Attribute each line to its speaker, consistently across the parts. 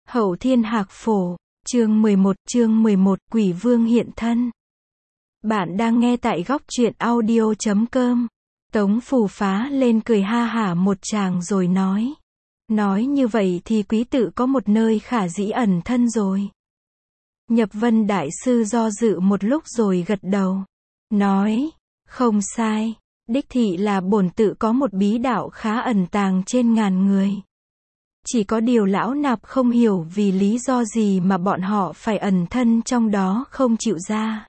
Speaker 1: Hậu Thiên Hạc Phổ, chương 11, Quỷ Vương hiện thân. Bạn đang nghe tại góc truyện audio.com. Tống Phù phá lên cười ha hả một tràng rồi nói. Nói như vậy thì quý tự có một nơi khả dĩ ẩn thân rồi. Nhập Vân Đại Sư do dự một lúc rồi gật đầu. Nói, không sai, đích thị là bổn tự có một bí đạo khá ẩn tàng trên ngàn người. Chỉ có điều lão nạp không hiểu vì lý do gì mà bọn họ phải ẩn thân trong đó không chịu ra.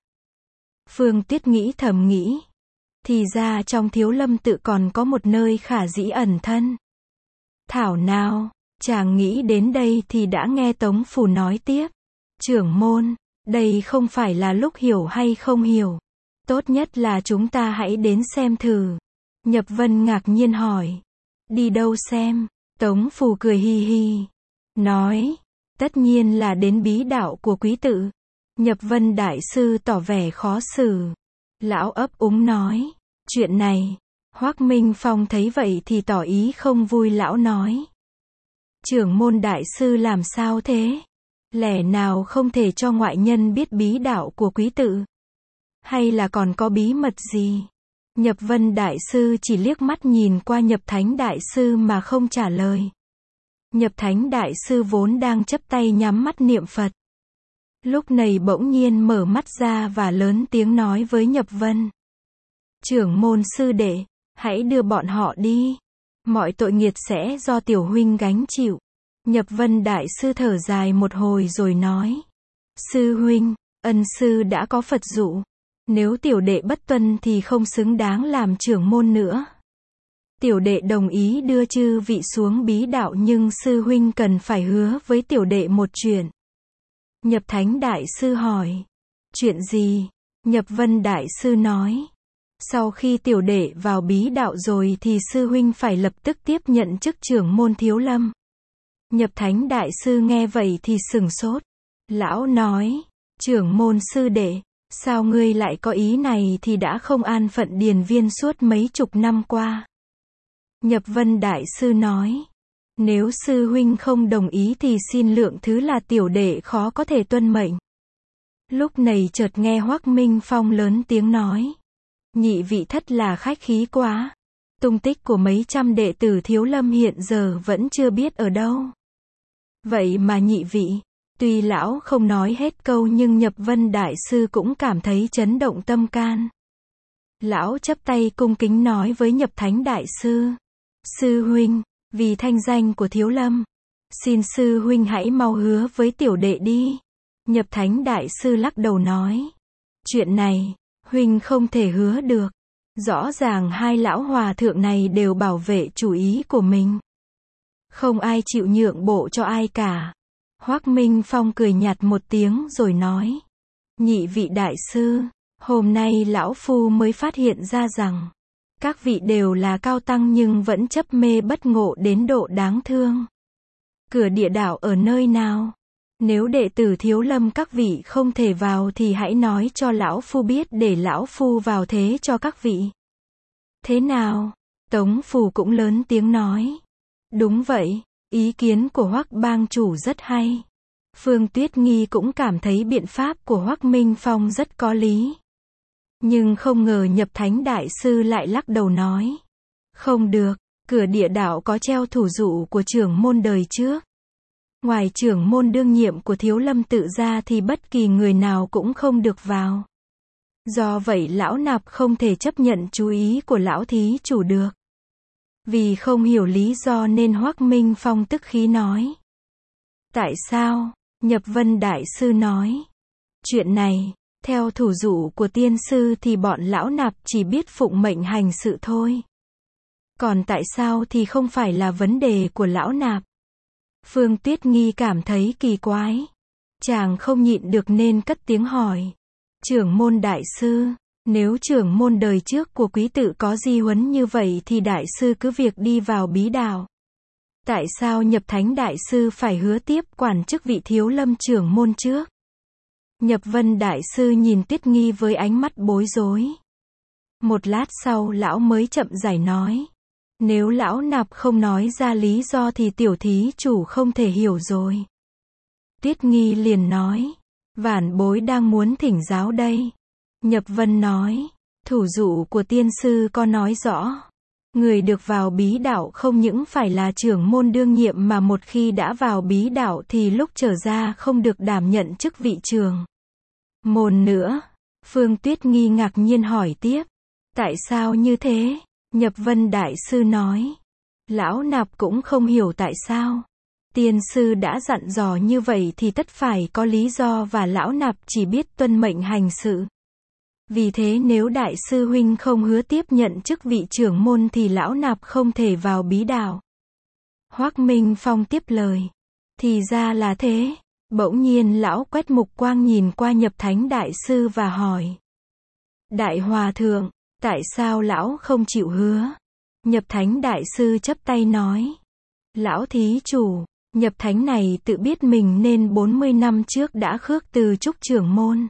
Speaker 1: Phương Tuyết nghĩ thầm nghĩ. Thì ra trong Thiếu Lâm tự còn có một nơi khả dĩ ẩn thân. Thảo nào, chàng nghĩ đến đây thì đã nghe Tống Phù nói tiếp. Trưởng môn, đây không phải là lúc hiểu hay không hiểu. Tốt nhất là chúng ta hãy đến xem thử. Nhập Vân ngạc nhiên hỏi. Đi đâu xem? Tống Phù cười hi hi. Nói, tất nhiên là đến bí đạo của quý tự. Nhập Vân Đại Sư tỏ vẻ khó xử. Lão ấp úng nói, chuyện này. Hoắc Minh Phong thấy vậy thì tỏ ý không vui. Lão nói, trưởng môn đại sư làm sao thế? Lẽ nào không thể cho ngoại nhân biết bí đạo của quý tự? Hay là còn có bí mật gì? Nhập Vân Đại Sư chỉ liếc mắt nhìn qua Nhập Thánh Đại Sư mà không trả lời. Nhập Thánh Đại Sư vốn đang chắp tay nhắm mắt niệm Phật. Lúc này bỗng nhiên mở mắt ra và lớn tiếng nói với Nhập Vân. Trưởng môn sư đệ, hãy đưa bọn họ đi. Mọi tội nghiệt sẽ do tiểu huynh gánh chịu. Nhập Vân Đại Sư thở dài một hồi rồi nói. Sư huynh, ân sư đã có Phật dụ. Nếu tiểu đệ bất tuân thì không xứng đáng làm trưởng môn nữa. Tiểu đệ đồng ý đưa chư vị xuống bí đạo nhưng sư huynh cần phải hứa với tiểu đệ một chuyện. Nhập Thánh Đại Sư hỏi. Chuyện gì? Nhập Vân Đại Sư nói. Sau khi tiểu đệ vào bí đạo rồi thì sư huynh phải lập tức tiếp nhận chức trưởng môn Thiếu Lâm. Nhập Thánh Đại Sư nghe vậy thì sửng sốt. Lão nói, trưởng môn sư đệ, sao ngươi lại có ý này thì đã không an phận điền viên suốt mấy chục năm qua. Nhập Vân Đại Sư nói, nếu sư huynh không đồng ý thì xin lượng thứ là tiểu đệ khó có thể tuân mệnh. Lúc này chợt nghe Hoắc Minh Phong lớn tiếng nói. Nhị vị thất là khách khí quá. Tung tích của mấy trăm đệ tử Thiếu Lâm hiện giờ vẫn chưa biết ở đâu. Vậy mà nhị vị, tuy lão không nói hết câu nhưng Nhập Vân Đại Sư cũng cảm thấy chấn động tâm can. Lão chắp tay cung kính nói với Nhập Thánh Đại Sư. Sư huynh, vì thanh danh của Thiếu Lâm, xin sư huynh hãy mau hứa với tiểu đệ đi. Nhập Thánh Đại Sư lắc đầu nói. Chuyện này, huynh không thể hứa được. Rõ ràng hai lão hòa thượng này đều bảo vệ chủ ý của mình. Không ai chịu nhượng bộ cho ai cả. Hoắc Minh Phong cười nhạt một tiếng rồi nói. Nhị vị đại sư, hôm nay lão phu mới phát hiện ra rằng, các vị đều là cao tăng nhưng vẫn chấp mê bất ngộ đến độ đáng thương. Cửa địa đạo ở nơi nào? Nếu đệ tử Thiếu Lâm các vị không thể vào thì hãy nói cho lão phu biết để lão phu vào thế cho các vị. Thế nào? Tống Phù cũng lớn tiếng nói. Đúng vậy, ý kiến của Hoắc bang chủ rất hay. Phương Tuyết Nghi cũng cảm thấy biện pháp của Hoắc Minh Phong rất có lý. Nhưng không ngờ Nhập Thánh Đại Sư lại lắc đầu nói. Không được, cửa địa đạo có treo thủ dụ của trưởng môn đời trước. Ngoài trưởng môn đương nhiệm của Thiếu Lâm tự ra thì bất kỳ người nào cũng không được vào. Do vậy lão nạp không thể chấp nhận chú ý của lão thí chủ được. Vì không hiểu lý do nên Hoắc Minh Phong tức khí nói. Tại sao? Nhập Vân Đại Sư nói. Chuyện này, theo thủ dụ của tiên sư thì bọn lão nạp chỉ biết phụng mệnh hành sự thôi. Còn tại sao thì không phải là vấn đề của lão nạp. Phương Tuyết Nghi cảm thấy kỳ quái. Chàng không nhịn được nên cất tiếng hỏi. Trưởng môn đại sư, nếu trưởng môn đời trước của quý tự có di huấn như vậy thì đại sư cứ việc đi vào bí đạo. Tại sao Nhập Thánh Đại Sư phải hứa tiếp quản chức vị Thiếu Lâm trưởng môn trước? Nhập Vân Đại Sư nhìn Tuyết Nghi với ánh mắt bối rối. Một lát sau lão mới chậm rãi nói. Nếu lão nạp không nói ra lý do thì tiểu thí chủ không thể hiểu rồi. Tuyết Nghi liền nói, vạn bối đang muốn thỉnh giáo đây. Nhập Vân nói, thủ dụ của tiên sư có nói rõ. Người được vào bí đạo không những phải là trưởng môn đương nhiệm mà một khi đã vào bí đạo thì lúc trở ra không được đảm nhận chức vị trưởng môn nữa. Phương Tuyết Nghi ngạc nhiên hỏi tiếp, tại sao như thế? Nhập Vân đại sư nói, lão nạp cũng không hiểu tại sao. Tiên sư đã dặn dò như vậy thì tất phải có lý do và lão nạp chỉ biết tuân mệnh hành sự. Vì thế nếu đại sư huynh không hứa tiếp nhận chức vị trưởng môn thì lão nạp không thể vào bí đạo. Hoắc Minh Phong tiếp lời, thì ra là thế. Bỗng nhiên lão quét mục quang nhìn qua Nhập Thánh đại sư và hỏi, đại hòa thượng, tại sao lão không chịu hứa? Nhập Thánh đại sư chắp tay nói, lão thí chủ, Nhập Thánh này tự biết mình nên 40 năm trước đã khước từ chức trưởng môn.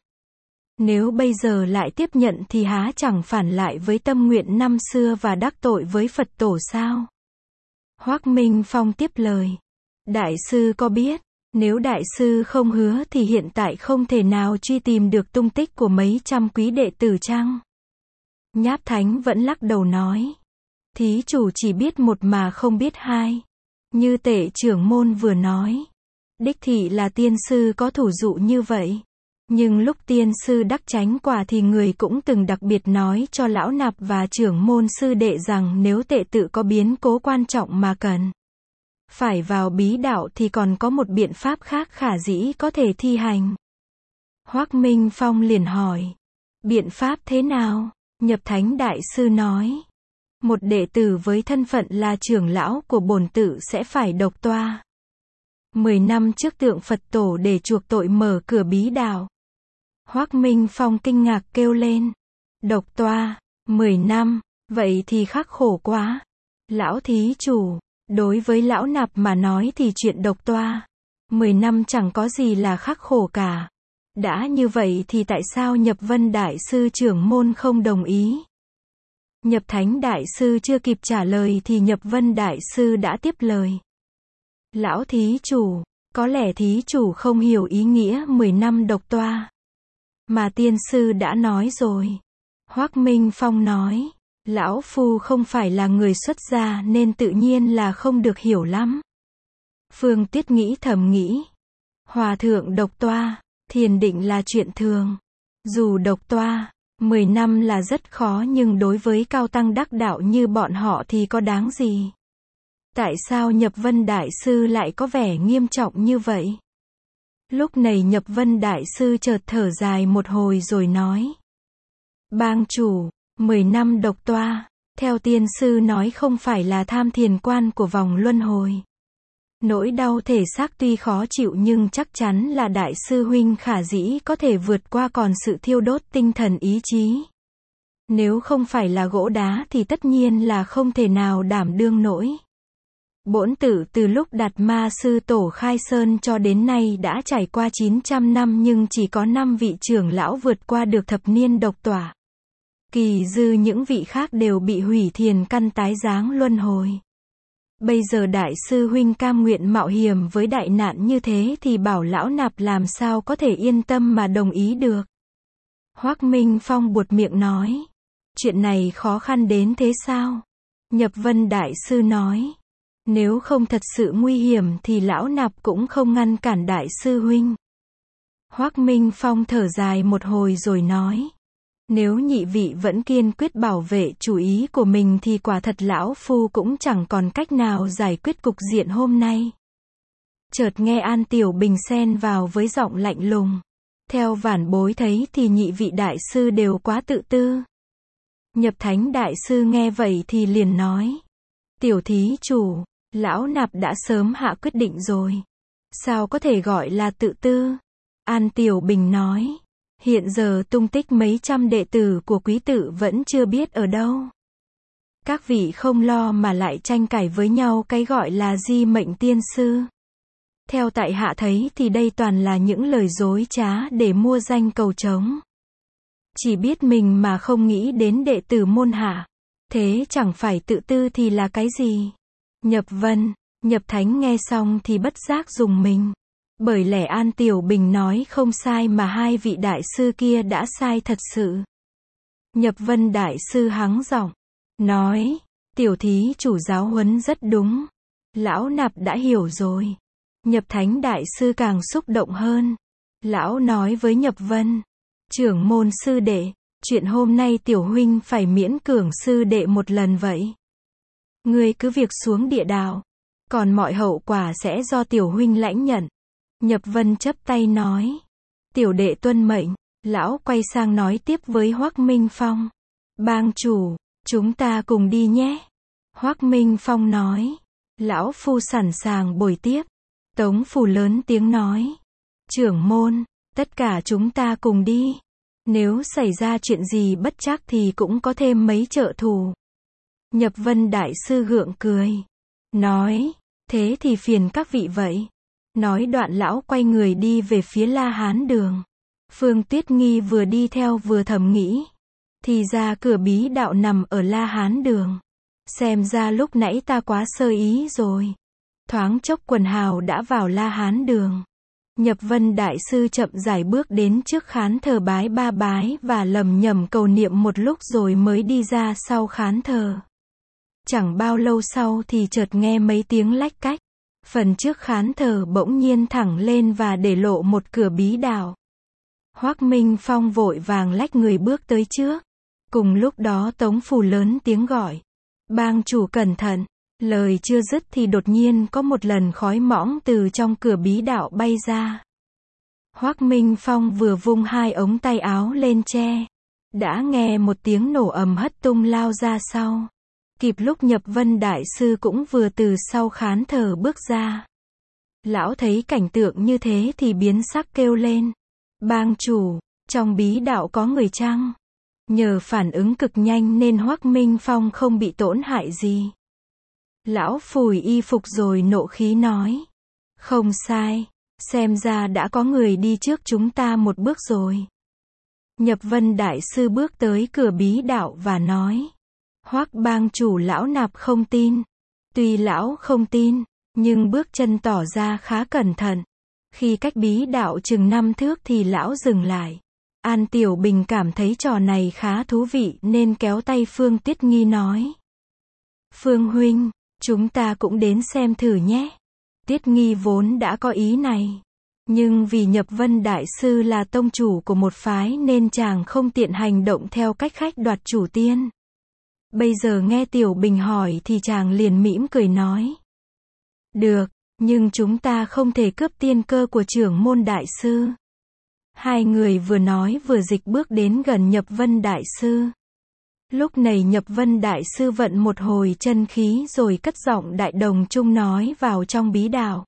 Speaker 1: Nếu bây giờ lại tiếp nhận thì há chẳng phản lại với tâm nguyện năm xưa và đắc tội với Phật tổ sao? Hoắc Minh Phong tiếp lời, đại sư có biết, nếu đại sư không hứa thì hiện tại không thể nào truy tìm được tung tích của mấy trăm quý đệ tử chăng? Nháp Thánh vẫn lắc đầu nói, thí chủ chỉ biết một mà không biết hai. Như Tệ trưởng môn vừa nói, đích thị là tiên sư có thủ dụ như vậy. Nhưng lúc tiên sư đắc chánh quả thì người cũng từng đặc biệt nói cho lão nạp và trưởng môn sư đệ rằng nếu Tệ tự có biến cố quan trọng mà cần phải vào bí đạo thì còn có một biện pháp khác khả dĩ có thể thi hành. Hoắc Minh Phong liền hỏi, biện pháp thế nào? Nhập Thánh đại sư nói, một đệ tử với thân phận là trưởng lão của bổn tự sẽ phải độc toa 10 năm trước tượng Phật tổ để chuộc tội mở cửa bí đạo. Hoắc Minh Phong kinh ngạc kêu lên, độc toa 10 năm, vậy thì khắc khổ quá. Lão thí chủ, đối với lão nạp mà nói thì chuyện độc toa 10 năm chẳng có gì là khắc khổ cả. Đã như vậy thì tại sao Nhập Vân đại sư trưởng môn không đồng ý? Nhập Thánh đại sư chưa kịp trả lời thì Nhập Vân đại sư đã tiếp lời. Lão thí chủ, có lẽ thí chủ không hiểu ý nghĩa 10 năm độc toa mà tiên sư đã nói rồi. Hoắc Minh Phong nói, lão phu không phải là người xuất gia nên tự nhiên là không được hiểu lắm. Phương Tuyết thầm nghĩ, hòa thượng độc toa, thiền định là chuyện thường. Dù độc toa 10 năm là rất khó nhưng đối với cao tăng đắc đạo như bọn họ thì có đáng gì? Tại sao Nhập Vân đại sư lại có vẻ nghiêm trọng như vậy? Lúc này Nhập Vân đại sư chợt thở dài một hồi rồi nói, bang chủ, 10 năm độc toa, theo tiên sư nói không phải là tham thiền quan của vòng luân hồi. Nỗi đau thể xác tuy khó chịu nhưng chắc chắn là đại sư huynh khả dĩ có thể vượt qua, còn sự thiêu đốt tinh thần ý chí. Nếu không phải là gỗ đá thì tất nhiên là không thể nào đảm đương nổi. Bổn tự từ lúc Đạt Ma sư tổ khai sơn cho đến nay đã trải qua 900 năm nhưng chỉ có 5 vị trưởng lão vượt qua được thập niên độc tỏa. Kỳ dư những vị khác đều bị hủy thiền căn tái giáng luân hồi. Bây giờ đại sư huynh cam nguyện mạo hiểm với đại nạn như thế thì bảo lão nạp làm sao có thể yên tâm mà đồng ý được. Hoắc Minh Phong buột miệng nói, chuyện này khó khăn đến thế sao? Nhập Vân đại sư nói, nếu không thật sự nguy hiểm thì lão nạp cũng không ngăn cản đại sư huynh. Hoắc Minh Phong thở dài một hồi rồi nói, nếu nhị vị vẫn kiên quyết bảo vệ chủ ý của mình thì quả thật lão phu cũng chẳng còn cách nào giải quyết cục diện hôm nay. Chợt nghe An Tiểu Bình xen vào với giọng lạnh lùng, theo vản bối thấy thì nhị vị đại sư đều quá tự tư. Nhập Thánh đại sư nghe vậy thì liền nói, tiểu thí chủ, lão nạp đã sớm hạ quyết định rồi, sao có thể gọi là tự tư? An Tiểu Bình nói, hiện giờ tung tích mấy trăm đệ tử của quý tự vẫn chưa biết ở đâu. Các vị không lo mà lại tranh cãi với nhau cái gọi là di mệnh tiên sư. Theo tại hạ thấy thì đây toàn là những lời dối trá để mua danh cầu trống. Chỉ biết mình mà không nghĩ đến đệ tử môn hạ. Thế chẳng phải tự tư thì là cái gì? Nhập Vân, Nhập Thánh nghe xong thì bất giác rùng mình. Bởi lẽ An Tiểu Bình nói không sai mà hai vị đại sư kia đã sai thật sự. Nhập Vân đại sư hắng giọng, nói, tiểu thí chủ giáo huấn rất đúng. Lão nạp đã hiểu rồi. Nhập Thánh đại sư càng xúc động hơn. Lão nói với Nhập Vân, trưởng môn sư đệ, chuyện hôm nay tiểu huynh phải miễn cưỡng sư đệ một lần vậy. Ngươi cứ việc xuống địa đạo, còn mọi hậu quả sẽ do tiểu huynh lãnh nhận. Nhập Vân chắp tay nói, tiểu đệ tuân mệnh. Lão quay sang nói tiếp với Hoắc Minh Phong, bang chủ, chúng ta cùng đi nhé. Hoắc Minh Phong nói, lão phu sẵn sàng bồi tiếp. Tống Phủ lớn tiếng nói, trưởng môn, tất cả chúng ta cùng đi. Nếu xảy ra chuyện gì bất trắc thì cũng có thêm mấy trợ thủ. Nhập Vân đại sư gượng cười, nói, thế thì phiền các vị vậy. Nói đoạn lão quay người đi về phía La Hán đường. Phương Tuyết Nghi vừa đi theo vừa thầm nghĩ, thì ra cửa bí đạo nằm ở La Hán đường. Xem ra lúc nãy ta quá sơ ý rồi. Thoáng chốc quần hào đã vào La Hán đường. Nhập Vân đại sư chậm rãi bước đến trước khán thờ bái ba bái và lẩm nhẩm cầu niệm một lúc rồi mới đi ra sau khán thờ. Chẳng bao lâu sau thì chợt nghe mấy tiếng lách cách. Phần trước khán thờ bỗng nhiên thẳng lên và để lộ một cửa bí đạo. Hoắc Minh Phong vội vàng lách người bước tới trước. Cùng lúc đó Tống Phủ lớn tiếng gọi, bang chủ cẩn thận. Lời chưa dứt thì đột nhiên có một lần khói mõng từ trong cửa bí đạo bay ra. Hoắc Minh Phong vừa vung hai ống tay áo lên che, đã nghe một tiếng nổ ầm hất tung lao ra sau. Kịp lúc Nhập Vân đại sư cũng vừa từ sau khán thờ bước ra. Lão thấy cảnh tượng như thế thì biến sắc kêu lên, bang chủ, trong bí đạo có người chăng? Nhờ phản ứng cực nhanh nên Hoắc Minh Phong không bị tổn hại gì. Lão phủi y phục rồi nộ khí nói, không sai, xem ra đã có người đi trước chúng ta một bước rồi. Nhập Vân đại sư bước tới cửa bí đạo và nói, Hoắc bang chủ lão nạp không tin. Tuy lão không tin, nhưng bước chân tỏ ra khá cẩn thận. Khi cách bí đạo chừng 5 thước thì lão dừng lại. An Tiểu Bình cảm thấy trò này khá thú vị nên kéo tay Phương Tuyết Nghi nói, Phương huynh, chúng ta cũng đến xem thử nhé. Tuyết Nghi vốn đã có ý này, nhưng vì Nhập Vân đại sư là tông chủ của một phái nên chàng không tiện hành động theo cách khách đoạt chủ tiên. Bây giờ nghe Tiểu Bình hỏi thì chàng liền mỉm cười nói, được, nhưng chúng ta không thể cướp tiên cơ của trưởng môn đại sư. Hai người vừa nói vừa dịch bước đến gần Nhập Vân đại sư. Lúc này Nhập Vân đại sư vận một hồi chân khí rồi cất giọng đại đồng trung nói vào trong bí đạo.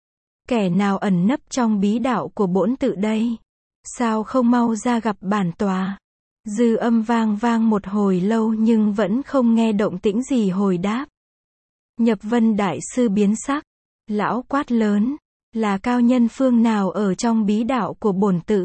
Speaker 1: Kẻ nào ẩn nấp trong bí đạo của bổn tự đây? Sao không mau ra gặp bản tòa? Dư âm vang vang một hồi lâu nhưng vẫn không nghe động tĩnh gì hồi đáp. Nhập Vân đại sư biến sắc. Lão quát lớn, là cao nhân phương nào ở trong bí đạo của bổn tự?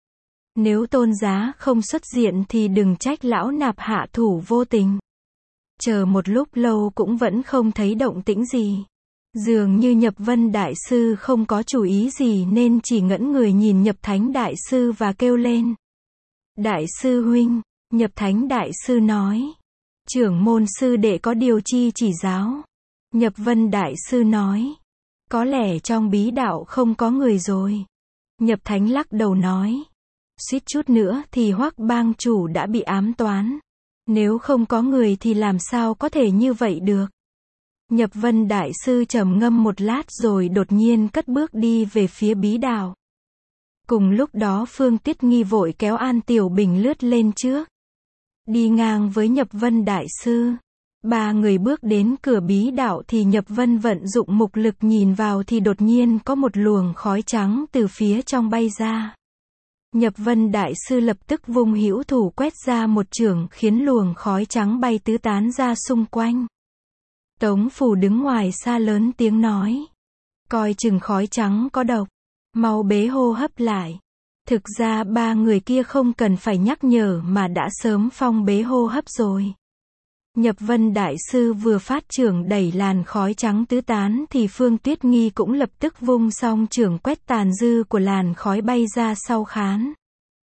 Speaker 1: Nếu tôn giá không xuất diện thì đừng trách lão nạp hạ thủ vô tình. Chờ một lúc lâu cũng vẫn không thấy động tĩnh gì. Dường như Nhập Vân đại sư không có chủ ý gì nên chỉ ngẩn người nhìn Nhập Thánh đại sư và kêu lên. Đại sư huynh, Nhập Thánh đại sư nói. Trưởng môn sư đệ có điều chi chỉ giáo? Nhập Vân đại sư nói. Có lẽ trong bí đạo không có người rồi. Nhập Thánh lắc đầu nói. Suýt chút nữa thì Hoắc bang chủ đã bị ám toán. Nếu không có người thì làm sao có thể như vậy được. Nhập Vân đại sư trầm ngâm một lát rồi đột nhiên cất bước đi về phía bí đạo. Cùng lúc đó Phương Tuyết Nghi vội kéo An Tiểu Bình lướt lên trước. Đi ngang với Nhập Vân đại sư. Ba người bước đến cửa bí đạo thì Nhập Vân vận dụng mục lực nhìn vào thì đột nhiên có một luồng khói trắng từ phía trong bay ra. Nhập Vân đại sư lập tức vung hữu thủ quét ra một chưởng khiến luồng khói trắng bay tứ tán ra xung quanh. Tống Phủ đứng ngoài xa lớn tiếng nói. Coi chừng khói trắng có độc. Mau bế hô hấp lại. Thực ra ba người kia không cần phải nhắc nhở mà đã sớm phong bế hô hấp rồi. Nhập Vân Đại Sư vừa phát trưởng đẩy làn khói trắng tứ tán thì Phương Tuyết Nghi cũng lập tức vung song trưởng quét tàn dư của làn khói bay ra sau khán.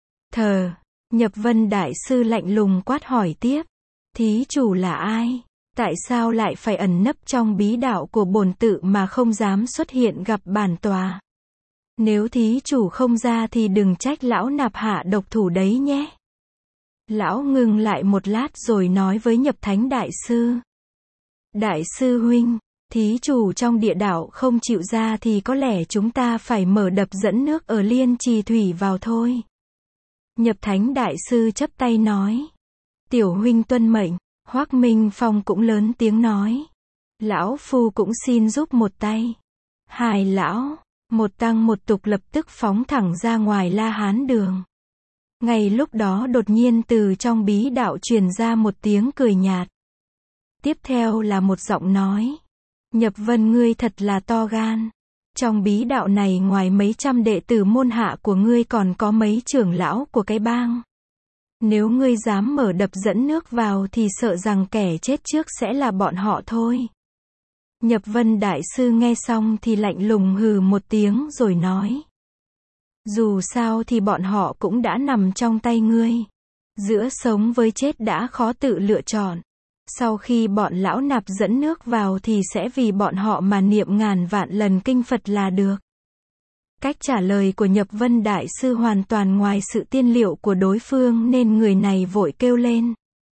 Speaker 1: Nhập Vân Đại Sư lạnh lùng quát hỏi tiếp. Thí chủ là ai? Tại sao lại phải ẩn nấp trong bí đạo của bổn tự mà không dám xuất hiện gặp bản tòa? Nếu thí chủ không ra thì đừng trách lão nạp hạ độc thủ đấy nhé. Lão ngừng lại một lát rồi nói với Nhập Thánh Đại Sư. Đại sư huynh, thí chủ trong địa đạo không chịu ra thì có lẽ chúng ta phải mở đập dẫn nước ở Liên Trì Thủy vào thôi. Nhập Thánh Đại Sư chắp tay nói. Tiểu huynh tuân mệnh. Hoắc Minh Phong cũng lớn tiếng nói. Lão phu cũng xin giúp một tay. Hai lão, một tăng một tục lập tức phóng thẳng ra ngoài La Hán đường. Ngay lúc đó đột nhiên từ trong bí đạo truyền ra một tiếng cười nhạt. Tiếp theo là một giọng nói. Nhập Vân ngươi thật là to gan. Trong bí đạo này ngoài mấy trăm đệ tử môn hạ của ngươi còn có mấy trưởng lão của cái bang. Nếu ngươi dám mở đập dẫn nước vào thì sợ rằng kẻ chết trước sẽ là bọn họ thôi. Nhập Vân Đại Sư nghe xong thì lạnh lùng hừ một tiếng rồi nói. Dù sao thì bọn họ cũng đã nằm trong tay ngươi. Giữa sống với chết đã khó tự lựa chọn. Sau khi bọn lão nạp dẫn nước vào thì sẽ vì bọn họ mà niệm ngàn vạn lần kinh Phật là được. Cách trả lời của Nhập Vân Đại Sư hoàn toàn ngoài sự tiên liệu của đối phương nên người này vội kêu lên.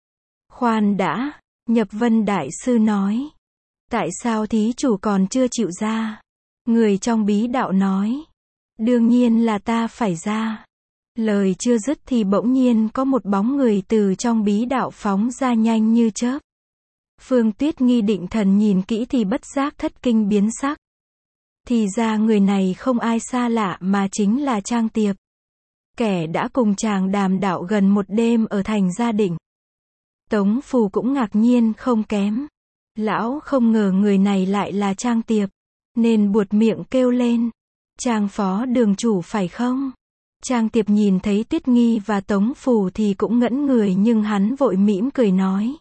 Speaker 1: Khoan đã, Nhập Vân Đại Sư nói. Tại sao thí chủ còn chưa chịu ra? Người trong bí đạo nói. Đương nhiên là ta phải ra. Lời chưa dứt thì bỗng nhiên có một bóng người từ trong bí đạo phóng ra nhanh như chớp. Phương Tuyết Nghi định thần nhìn kỹ thì bất giác thất kinh biến sắc. Thì ra người này không ai xa lạ mà chính là Trang Tiệp. Kẻ đã cùng chàng đàm đạo gần một đêm ở thành Gia Định. Tống Phù cũng ngạc nhiên không kém. Lão không ngờ người này lại là Trang Tiệp. Nên buột miệng kêu lên. Trang phó đường chủ phải không? Trang Tiệp nhìn thấy Tuyết Nghi và Tống Phù thì cũng ngẩn người nhưng hắn vội mỉm cười nói.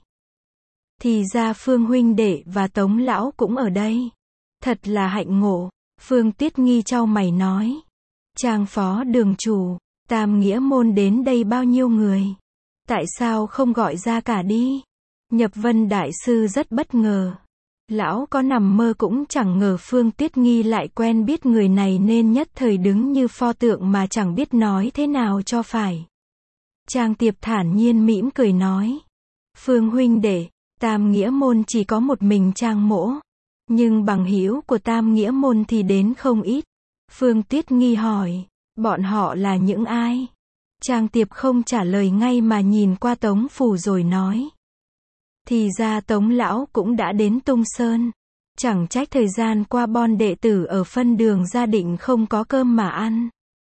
Speaker 1: Thì ra Phương huynh đệ và Tống lão cũng ở đây. Thật là hạnh ngộ. Phương Tuyết Nghi chau mày nói. Trang phó đường chủ, Tam Nghĩa môn đến đây bao nhiêu người? Tại sao không gọi ra cả đi? Nhập Vân Đại Sư rất bất ngờ. Lão có nằm mơ cũng chẳng ngờ Phương Tuyết Nghi lại quen biết người này nên nhất thời đứng như pho tượng mà chẳng biết nói thế nào cho phải. Trang Tiệp thản nhiên mỉm cười nói. Phương huynh đệ, Tam Nghĩa môn chỉ có một mình Trang mỗ. Nhưng bằng hữu của Tam Nghĩa môn thì đến không ít. Phương Tuyết Nghi hỏi. Bọn họ là những ai? Trang Tiệp không trả lời ngay mà nhìn qua Tống Phù rồi nói. Thì ra Tống lão cũng đã đến Tung Sơn. Chẳng trách thời gian qua bon đệ tử ở phân đường Gia Định không có cơm mà ăn.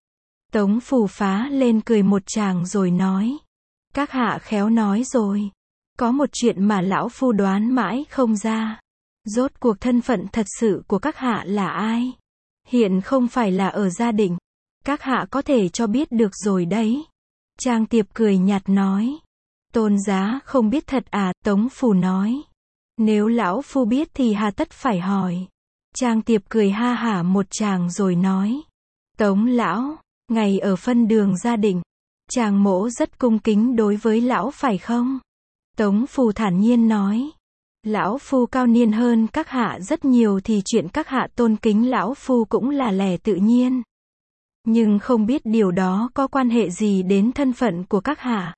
Speaker 1: Tống Phù phá lên cười một tràng rồi nói. Các hạ khéo nói rồi. Có một chuyện mà lão phu đoán mãi không ra. Rốt cuộc thân phận thật sự của các hạ là ai? Hiện không phải là ở Gia Định. Các hạ có thể cho biết được rồi đấy. Trang Tiệp cười nhạt nói. Tôn giá không biết thật à? Tống Phù nói. Nếu lão phu biết thì hà tất phải hỏi. Trang Tiệp cười ha hả một tràng rồi nói. Tống lão, ngày ở phân đường Gia Định, Trang mỗ rất cung kính đối với lão phải không? Tống Phù thản nhiên nói. Lão phu cao niên hơn các hạ rất nhiều thì chuyện các hạ tôn kính lão phu cũng là lẽ tự nhiên. Nhưng không biết điều đó có quan hệ gì đến thân phận của các hạ.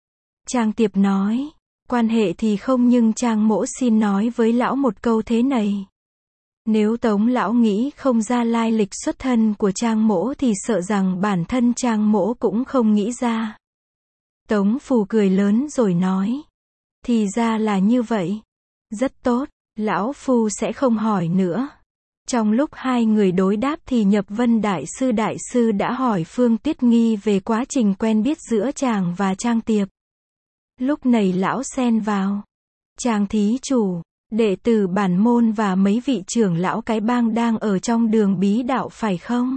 Speaker 1: Trang Tiệp nói. Quan hệ thì không nhưng Trang mỗ xin nói với lão một câu thế này. Nếu Tống lão nghĩ không ra lai lịch xuất thân của Trang mỗ thì sợ rằng bản thân Trang mỗ cũng không nghĩ ra. Tống Phù cười lớn rồi nói. Thì ra là như vậy. Rất tốt, lão phu sẽ không hỏi nữa. Trong lúc hai người đối đáp thì Nhập Vân Đại Sư đã hỏi Phương Tuyết Nghi về quá trình quen biết giữa chàng và Trang Tiệp. Lúc này lão xen vào. Trang thí chủ, đệ tử bản môn và mấy vị trưởng lão cái bang đang ở trong đường bí đạo phải không?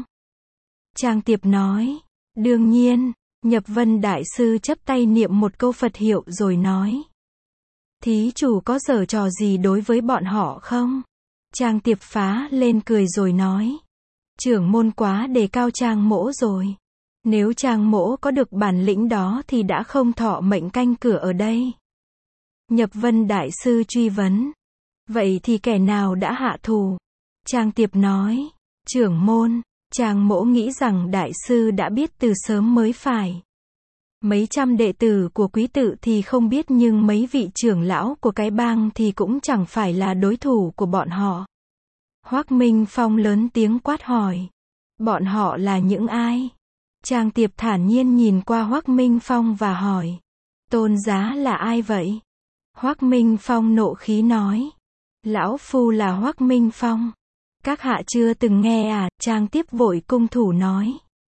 Speaker 1: Trang Tiệp nói. Đương nhiên. Nhập Vân Đại Sư chắp tay niệm một câu Phật hiệu rồi nói. Thí chủ có giở trò gì đối với bọn họ không? Trang Tiệp phá lên cười rồi nói. Trưởng môn quá đề cao Trang mỗ rồi. Nếu Trang mỗ có được bản lĩnh đó thì đã không thọ mệnh canh cửa ở đây. Nhập Vân đại sư truy vấn. Vậy thì kẻ nào đã hạ thủ? Trang Tiệp nói. Trưởng môn, Trang mỗ nghĩ rằng đại sư đã biết từ sớm mới phải. Mấy trăm đệ tử của quý tự thì không biết nhưng mấy vị trưởng lão của cái bang thì cũng chẳng phải là đối thủ của bọn họ. Hoắc Minh Phong lớn tiếng quát hỏi. Bọn họ là những ai? Trang Tiệp thản nhiên nhìn qua Hoắc Minh Phong và hỏi. Tôn giá là ai vậy? Hoắc Minh Phong nộ khí nói. Lão phu là Hoắc Minh Phong. Các hạ chưa từng nghe à? Trang Tiếp vội cung thủ nói.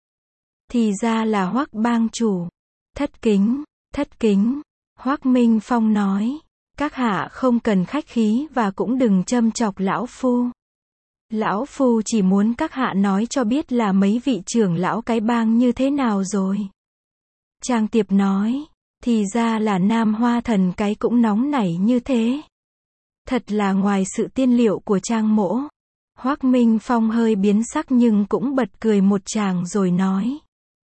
Speaker 1: Thì ra là Hoắc bang chủ. Thất kính. Hoắc Minh Phong nói. Các hạ không cần khách khí và cũng đừng châm chọc lão phu. Lão phu chỉ muốn các hạ nói cho biết là mấy vị trưởng lão cái bang như thế nào rồi. Trang Tiệp nói. Thì ra là Nam Hoa Thần cái cũng nóng nảy như thế. Thật là ngoài sự tiên liệu của Trang mỗ. Hoắc Minh Phong hơi biến sắc nhưng cũng bật cười một tràng rồi nói.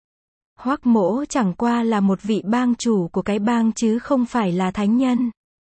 Speaker 1: Hoắc mỗ chẳng qua là một vị bang chủ của cái bang chứ không phải là thánh nhân.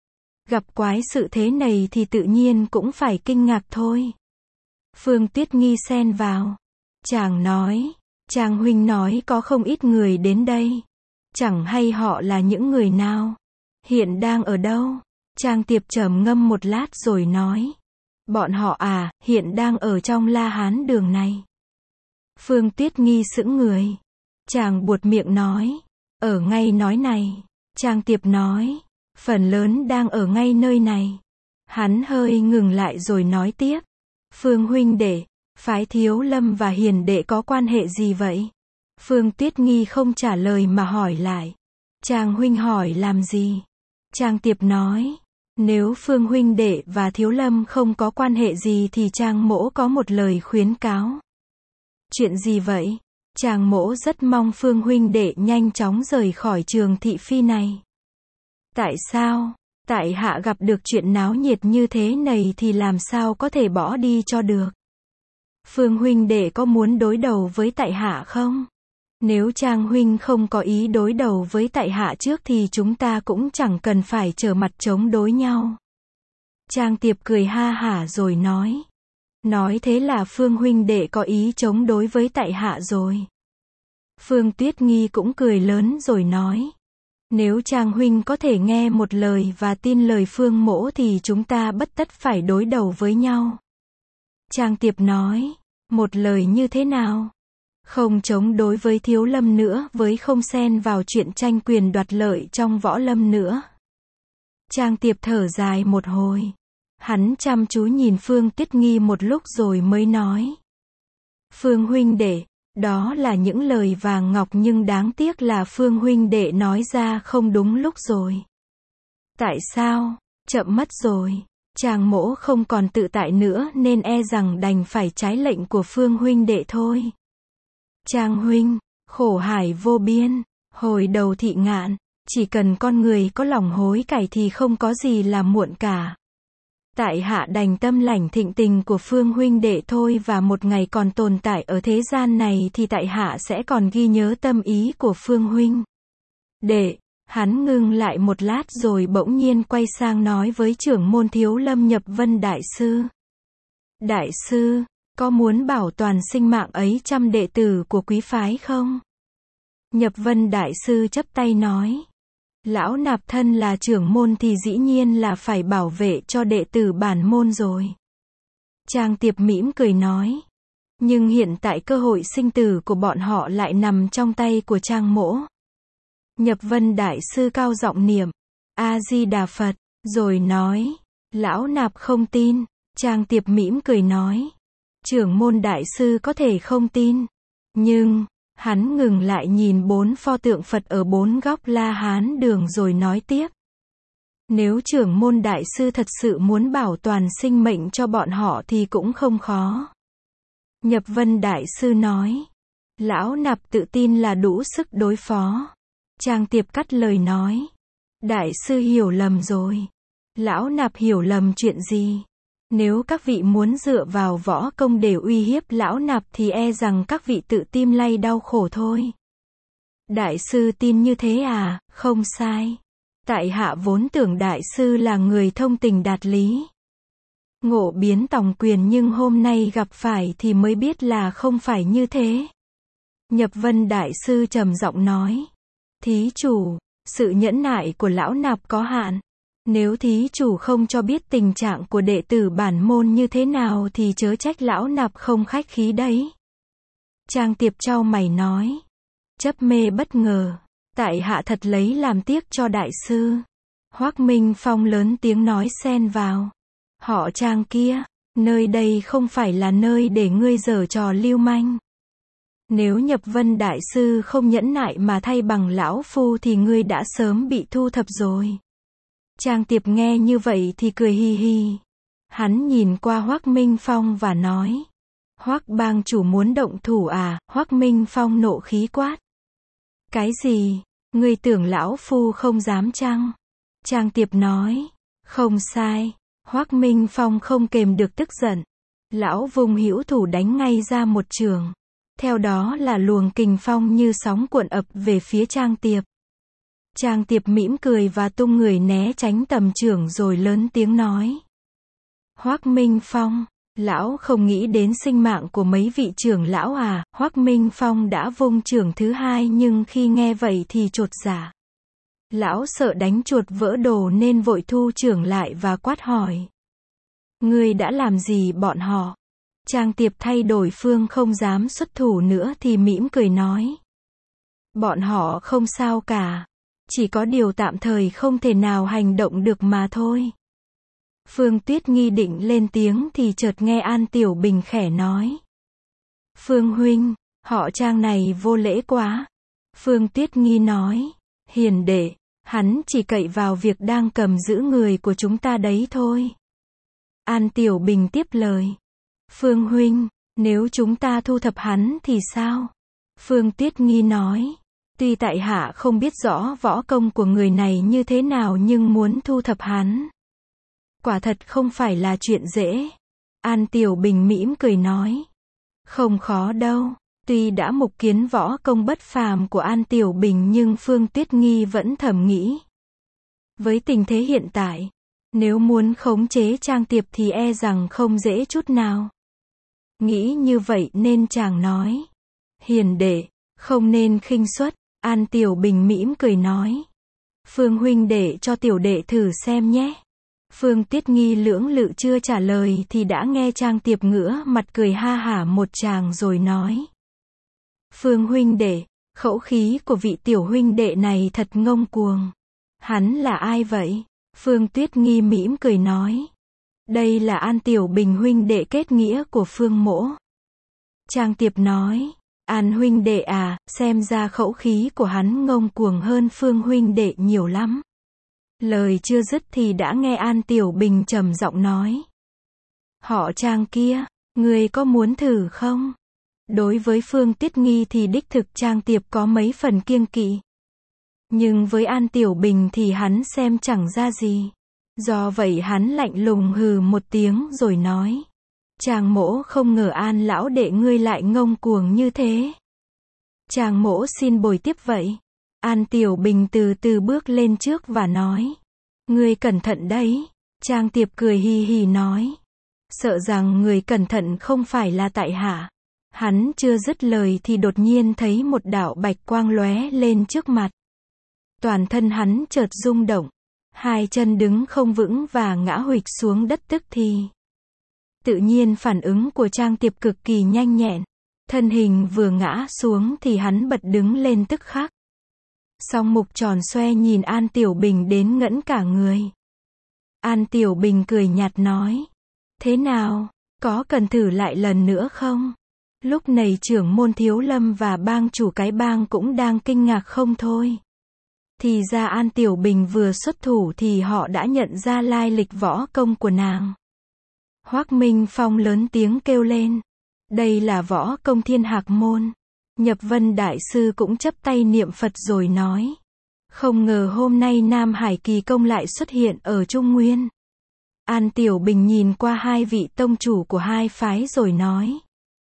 Speaker 1: Gặp quái sự thế này thì tự nhiên cũng phải kinh ngạc thôi. Phương Tuyết Nghi xen vào. Chàng nói. Trang huynh nói có không ít người đến đây. Chẳng hay họ là những người nào? Hiện đang ở đâu? Trang Tiệp trầm ngâm một lát rồi nói. Bọn họ à, hiện đang ở trong La Hán đường này. Phương Tuyết Nghi sững người. Chàng buột miệng nói. Ở ngay nói này. Trang Tiệp nói. Phần lớn đang ở ngay nơi này. Hắn hơi ngừng lại rồi nói tiếp. Phương huynh đệ, phái Thiếu Lâm và Hiền đệ có quan hệ gì vậy? Phương Tuyết Nghi không trả lời mà hỏi lại. Trang huynh hỏi làm gì? Trang Tiệp nói. Nếu Phương huynh đệ và Thiếu Lâm không có quan hệ gì thì Trang mỗ có một lời khuyến cáo. Chuyện gì vậy? Trang mỗ rất mong Phương huynh đệ nhanh chóng rời khỏi Trường Thị Phi này. Tại sao? Tại hạ gặp được chuyện náo nhiệt như thế này thì làm sao có thể bỏ đi cho được? Phương huynh đệ có muốn đối đầu với tại hạ không? Nếu Trang huynh không có ý đối đầu với tại hạ trước thì chúng ta cũng chẳng cần phải trở mặt chống đối nhau. Trang Tiệp cười ha hả rồi nói. Nói thế là Phương huynh đệ có ý chống đối với tại hạ rồi. Phương Tuyết Nghi cũng cười lớn rồi nói. Nếu Trang huynh có thể nghe một lời và tin lời Phương mỗ thì chúng ta bất tất phải đối đầu với nhau. Trang Tiệp nói. Một lời như thế nào? Không chống đối với Thiếu Lâm nữa, với không xen vào chuyện tranh quyền đoạt lợi trong võ lâm nữa. Trang Tiệp thở dài một hồi. Hắn chăm chú nhìn Phương Tuyết Nghi một lúc rồi mới nói. Phương huynh đệ, đó là những lời vàng ngọc nhưng đáng tiếc là Phương huynh đệ nói ra không đúng lúc rồi. Tại sao? Chậm mất rồi. Trang mỗ không còn tự tại nữa nên e rằng đành phải trái lệnh của Phương huynh đệ thôi. Trang huynh, khổ hải vô biên, hồi đầu thị ngạn, chỉ cần con người có lòng hối cải thì không có gì là muộn cả. Tại hạ đành tâm lãnh thịnh tình của Phương huynh đệ thôi và một ngày còn tồn tại ở thế gian này thì tại hạ sẽ còn ghi nhớ tâm ý của Phương huynh. Đệ, hắn ngưng lại một lát rồi bỗng nhiên quay sang nói với trưởng môn Thiếu Lâm Nhập Vân đại sư. Đại sư, có muốn bảo toàn sinh mạng ấy trăm đệ tử của quý phái không? Nhập Vân đại sư chắp tay nói. Lão nạp thân là trưởng môn thì dĩ nhiên là phải bảo vệ cho đệ tử bản môn rồi. Trang Tiệp mỉm cười nói. Nhưng hiện tại cơ hội sinh tử của bọn họ lại nằm trong tay của Trang mỗ. Nhập Vân đại sư cao giọng niệm A-di-đà Phật, rồi nói. Lão nạp không tin. Trang Tiệp mỉm cười nói. Trưởng môn đại sư có thể không tin. Nhưng, hắn ngừng lại nhìn 4 pho tượng Phật ở 4 góc La Hán đường rồi nói tiếp. Nếu trưởng môn đại sư thật sự muốn bảo toàn sinh mệnh cho bọn họ thì cũng không khó. Nhập Vân đại sư nói. Lão nạp tự tin là đủ sức đối phó. Trang Tiệp cắt lời nói. Đại sư hiểu lầm rồi. Lão nạp hiểu lầm chuyện gì? Nếu các vị muốn dựa vào võ công để uy hiếp lão nạp thì e rằng các vị tự tim lay đau khổ thôi. Đại sư tin như thế à? Không sai. Tại hạ vốn tưởng đại sư là người thông tình đạt lý, ngộ biến tòng quyền, nhưng hôm nay gặp phải thì mới biết là không phải như thế. Nhập Vân đại sư trầm giọng nói. Thí chủ, sự nhẫn nại của lão nạp có hạn. Nếu thí chủ không cho biết tình trạng của đệ tử bản môn như thế nào thì chớ trách lão nạp không khách khí đấy. Trang Tiệp chau mày nói. Chấp mê bất ngờ. Tại hạ thật lấy làm tiếc cho đại sư. Hoắc Minh Phong lớn tiếng nói xen vào. Họ Trang kia, nơi đây không phải là nơi để ngươi giở trò lưu manh. Nếu Nhập Vân đại sư không nhẫn nại mà thay bằng lão phu thì ngươi đã sớm bị thu thập rồi. Trang Tiệp nghe như vậy thì cười hi hi. Hắn nhìn qua Hoắc Minh Phong và nói. Hoắc bang chủ muốn động thủ à? Hoắc Minh Phong nộ khí quát. Cái gì? Ngươi tưởng lão phu không dám chăng? Trang Tiệp nói. Không sai. Hoắc Minh Phong không kềm được tức giận. Lão vùng hữu thủ đánh ngay ra một trường. Theo đó là luồng kình phong như sóng cuộn ập về phía Trang Tiệp. Trang Tiệp mỉm cười và tung người né tránh tầm chưởng rồi lớn tiếng nói. Hoắc Minh Phong, lão không nghĩ đến sinh mạng của mấy vị trưởng lão à? Hoắc Minh Phong đã vung chưởng thứ hai nhưng khi nghe vậy thì chột dạ. Lão sợ đánh chuột vỡ đồ nên vội thu chưởng lại và quát hỏi. Ngươi đã làm gì bọn họ? Trang Tiệp thay đổi phương không dám xuất thủ nữa thì mỉm cười nói. Bọn họ không sao cả. Chỉ có điều tạm thời không thể nào hành động được mà thôi. Phương Tuyết Nghi định lên tiếng thì chợt nghe An Tiểu Bình khẽ nói. Phương huynh, họ Trang này vô lễ quá. Phương Tuyết Nghi nói. Hiền đệ, hắn chỉ cậy vào việc đang cầm giữ người của chúng ta đấy thôi. An Tiểu Bình tiếp lời. Phương huynh, nếu chúng ta thu thập hắn thì sao? Phương Tuyết Nghi nói. Tuy tại hạ không biết rõ võ công của người này như thế nào nhưng muốn thu thập hắn, quả thật không phải là chuyện dễ. An Tiểu Bình mỉm cười nói. Không khó đâu. Tuy đã mục kiến võ công bất phàm của An Tiểu Bình nhưng Phương Tuyết Nghi vẫn thầm nghĩ. Với tình thế hiện tại, nếu muốn khống chế Trang Tiệp thì e rằng không dễ chút nào. Nghĩ như vậy nên chàng nói. Hiền đệ, không nên khinh suất. An Tiểu Bình mỉm cười nói. Phương huynh để cho tiểu đệ thử xem nhé. Phương Tuyết Nghi lưỡng lự chưa trả lời thì đã nghe Trang Tiệp ngửa mặt cười ha hả một tràng rồi nói. Phương huynh đệ, khẩu khí của vị tiểu huynh đệ này thật ngông cuồng. Hắn là ai vậy? Phương Tuyết Nghi mỉm cười nói. Đây là An Tiểu Bình huynh đệ kết nghĩa của Phương mỗ. Trang Tiệp nói. An huynh đệ à, xem ra khẩu khí của hắn ngông cuồng hơn Phương huynh đệ nhiều lắm. Lời chưa dứt thì đã nghe An Tiểu Bình trầm giọng nói. Họ Trang kia, ngươi có muốn thử không? Đối với Phương Tuyết Nghi thì đích thực Trang Tiệp có mấy phần kiêng kỵ. Nhưng với An Tiểu Bình thì hắn xem chẳng ra gì. Do vậy hắn lạnh lùng hừ một tiếng rồi nói. Trang mỗ không ngờ An lão đệ ngươi lại ngông cuồng như thế. Trang mỗ xin bồi tiếp vậy. An Tiểu Bình từ từ bước lên trước và nói. Ngươi cẩn thận đấy. Trang Tiệp cười hì hì nói. Sợ rằng người cẩn thận không phải là tại hạ. Hắn chưa dứt lời thì đột nhiên thấy một đạo bạch quang lóe lên trước mặt. Toàn thân hắn chợt rung động. Hai chân đứng không vững và ngã huỵch xuống đất tức thì. Tự nhiên phản ứng của Trang Tiệp cực kỳ nhanh nhẹn. Thân hình vừa ngã xuống thì hắn bật đứng lên tức khắc. Song mục tròn xoe nhìn An Tiểu Bình đến ngẫn cả người. An Tiểu Bình cười nhạt nói. Thế nào, có cần thử lại lần nữa không? Lúc này trưởng môn Thiếu Lâm và bang chủ cái bang cũng đang kinh ngạc không thôi. Thì ra An Tiểu Bình vừa xuất thủ thì họ đã nhận ra lai lịch võ công của nàng. Hoắc Minh Phong lớn tiếng kêu lên. Đây là võ công Thiên Hạc môn. Nhập Vân đại sư cũng chắp tay niệm Phật rồi nói. Không ngờ hôm nay Nam Hải kỳ công lại xuất hiện ở Trung Nguyên. An Tiểu Bình nhìn qua hai vị tông chủ của hai phái rồi nói.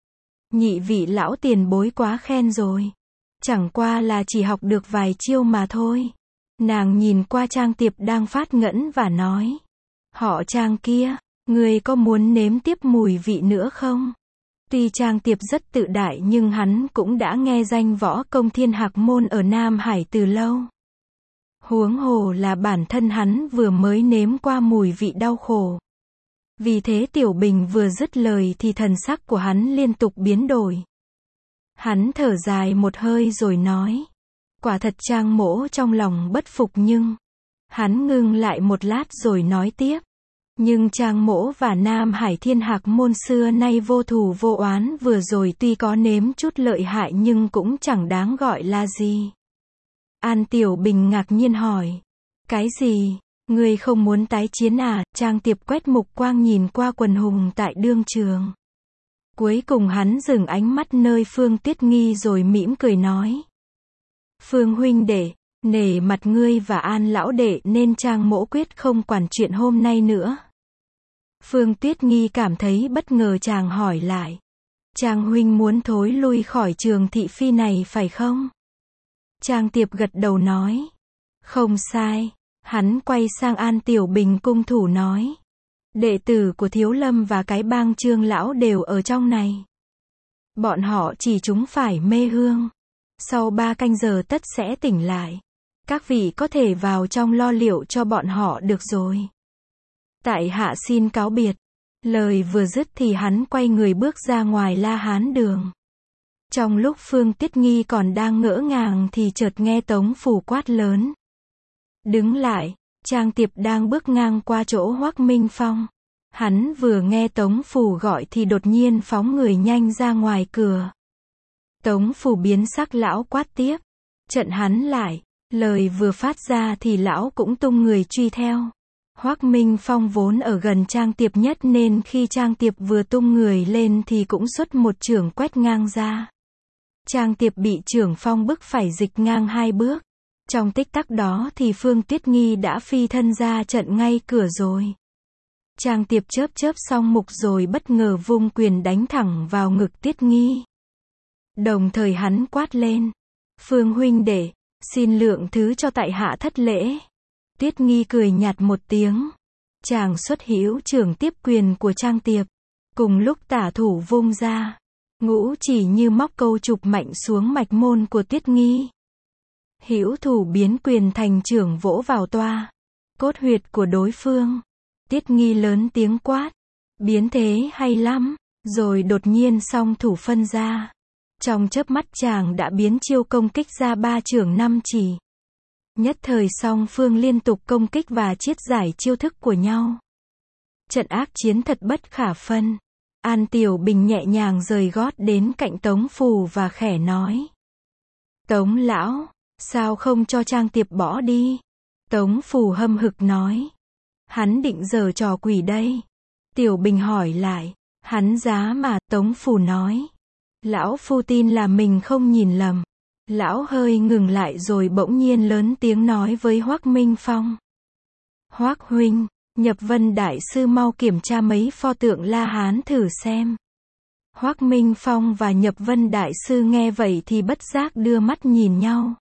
Speaker 1: Nhị vị lão tiền bối quá khen rồi. Chẳng qua là chỉ học được vài chiêu mà thôi. Nàng nhìn qua Trang Tiệp đang phát ngẫn và nói. Họ Trang kia, người có muốn nếm tiếp mùi vị nữa không? Tuy Trang Tiệp rất tự đại nhưng hắn cũng đã nghe danh võ công Thiên Hạc Môn ở Nam Hải từ lâu. Huống hồ là bản thân hắn vừa mới nếm qua mùi vị đau khổ. Vì thế Tiểu Bình vừa dứt lời thì thần sắc của hắn liên tục biến đổi. Hắn thở dài một hơi rồi nói. Quả thật Trang mỗ trong lòng bất phục nhưng... Hắn ngưng lại một lát rồi nói tiếp. Nhưng Trang mỗ và Nam Hải Thiên Hạc Môn xưa nay vô thù vô oán, vừa rồi tuy có nếm chút lợi hại nhưng cũng chẳng đáng gọi là gì. An Tiểu Bình ngạc nhiên hỏi. Cái gì? Ngươi không muốn tái chiến à? Trang Tiệp quét mục quang nhìn qua quần hùng tại đương trường. Cuối cùng hắn dừng ánh mắt nơi Phương Tuyết Nghi rồi mỉm cười nói. Phương huynh đệ, nể mặt ngươi và An lão đệ nên Trang mỗ quyết không quản chuyện hôm nay nữa. Phương Tuyết Nghi cảm thấy bất ngờ chàng hỏi lại. Trang huynh muốn thối lui khỏi trường thị phi này phải không? Trang Tiệp gật đầu nói. Không sai. Hắn quay sang An Tiểu Bình cung thủ nói. Đệ tử của Thiếu Lâm và cái bang Trương lão đều ở trong này. Bọn họ chỉ trúng phải mê hương. Sau 3 canh giờ tất sẽ tỉnh lại. Các vị có thể vào trong lo liệu cho bọn họ được rồi. Tại hạ xin cáo biệt. Lời vừa dứt thì hắn quay người bước ra ngoài La Hán đường. Trong lúc Phương Tuyết Nghi còn đang ngỡ ngàng thì chợt nghe Tống Phủ quát lớn. Đứng lại. Trang Tiệp đang bước ngang qua chỗ Hoắc Minh Phong. Hắn vừa nghe Tống Phủ gọi thì đột nhiên phóng người nhanh ra ngoài cửa. Tống Phủ biến sắc, lão quát tiếp. Chặn hắn lại. Lời vừa phát ra thì lão cũng tung người truy theo. Hoắc Minh Phong vốn ở gần Trang Tiệp nhất nên khi Trang Tiệp vừa tung người lên thì cũng xuất một chưởng quét ngang ra. Trang Tiệp bị chưởng phong bức phải dịch ngang 2 bước. Trong tích tắc đó thì Phương Tuyết Nghi đã phi thân ra trận ngay cửa rồi. Trang Tiệp chớp chớp xong mục rồi bất ngờ vung quyền đánh thẳng vào ngực Tuyết Nghi. Đồng thời hắn quát lên. Phương huynh đệ, xin lượng thứ cho tại hạ thất lễ. Tuyết Nghi cười nhạt một tiếng. Chàng xuất hữu chưởng tiếp quyền của Trang Tiệp. Cùng lúc tả thủ vung ra. Ngũ chỉ như móc câu chụp mạnh xuống mạch môn của Tuyết Nghi. Hữu thủ biến quyền thành chưởng vỗ vào toa cốt huyệt của đối phương. Tuyết Nghi lớn tiếng quát. Biến thế hay lắm. Rồi đột nhiên song thủ phân ra. Trong chớp mắt chàng đã biến chiêu công kích ra 3 chưởng 5 chỉ. Nhất thời song phương liên tục công kích và chiết giải chiêu thức của nhau. Trận ác chiến thật bất khả phân. An Tiểu Bình nhẹ nhàng rời gót đến cạnh Tống Phủ và khẽ nói. Tống lão, sao không cho Trang Tiệp bỏ đi? Tống Phủ hâm hực nói. Hắn định giở trò quỷ đây. Tiểu Bình hỏi lại. Hắn giá mà? Tống Phủ nói. Lão phu tin là mình không nhìn lầm. Lão hơi ngừng lại rồi bỗng nhiên lớn tiếng nói với Hoắc Minh Phong. Hoắc huynh, Nhập Vân đại sư mau kiểm tra mấy pho tượng La Hán thử xem. Hoắc Minh Phong và Nhập Vân đại sư nghe vậy thì bất giác đưa mắt nhìn nhau.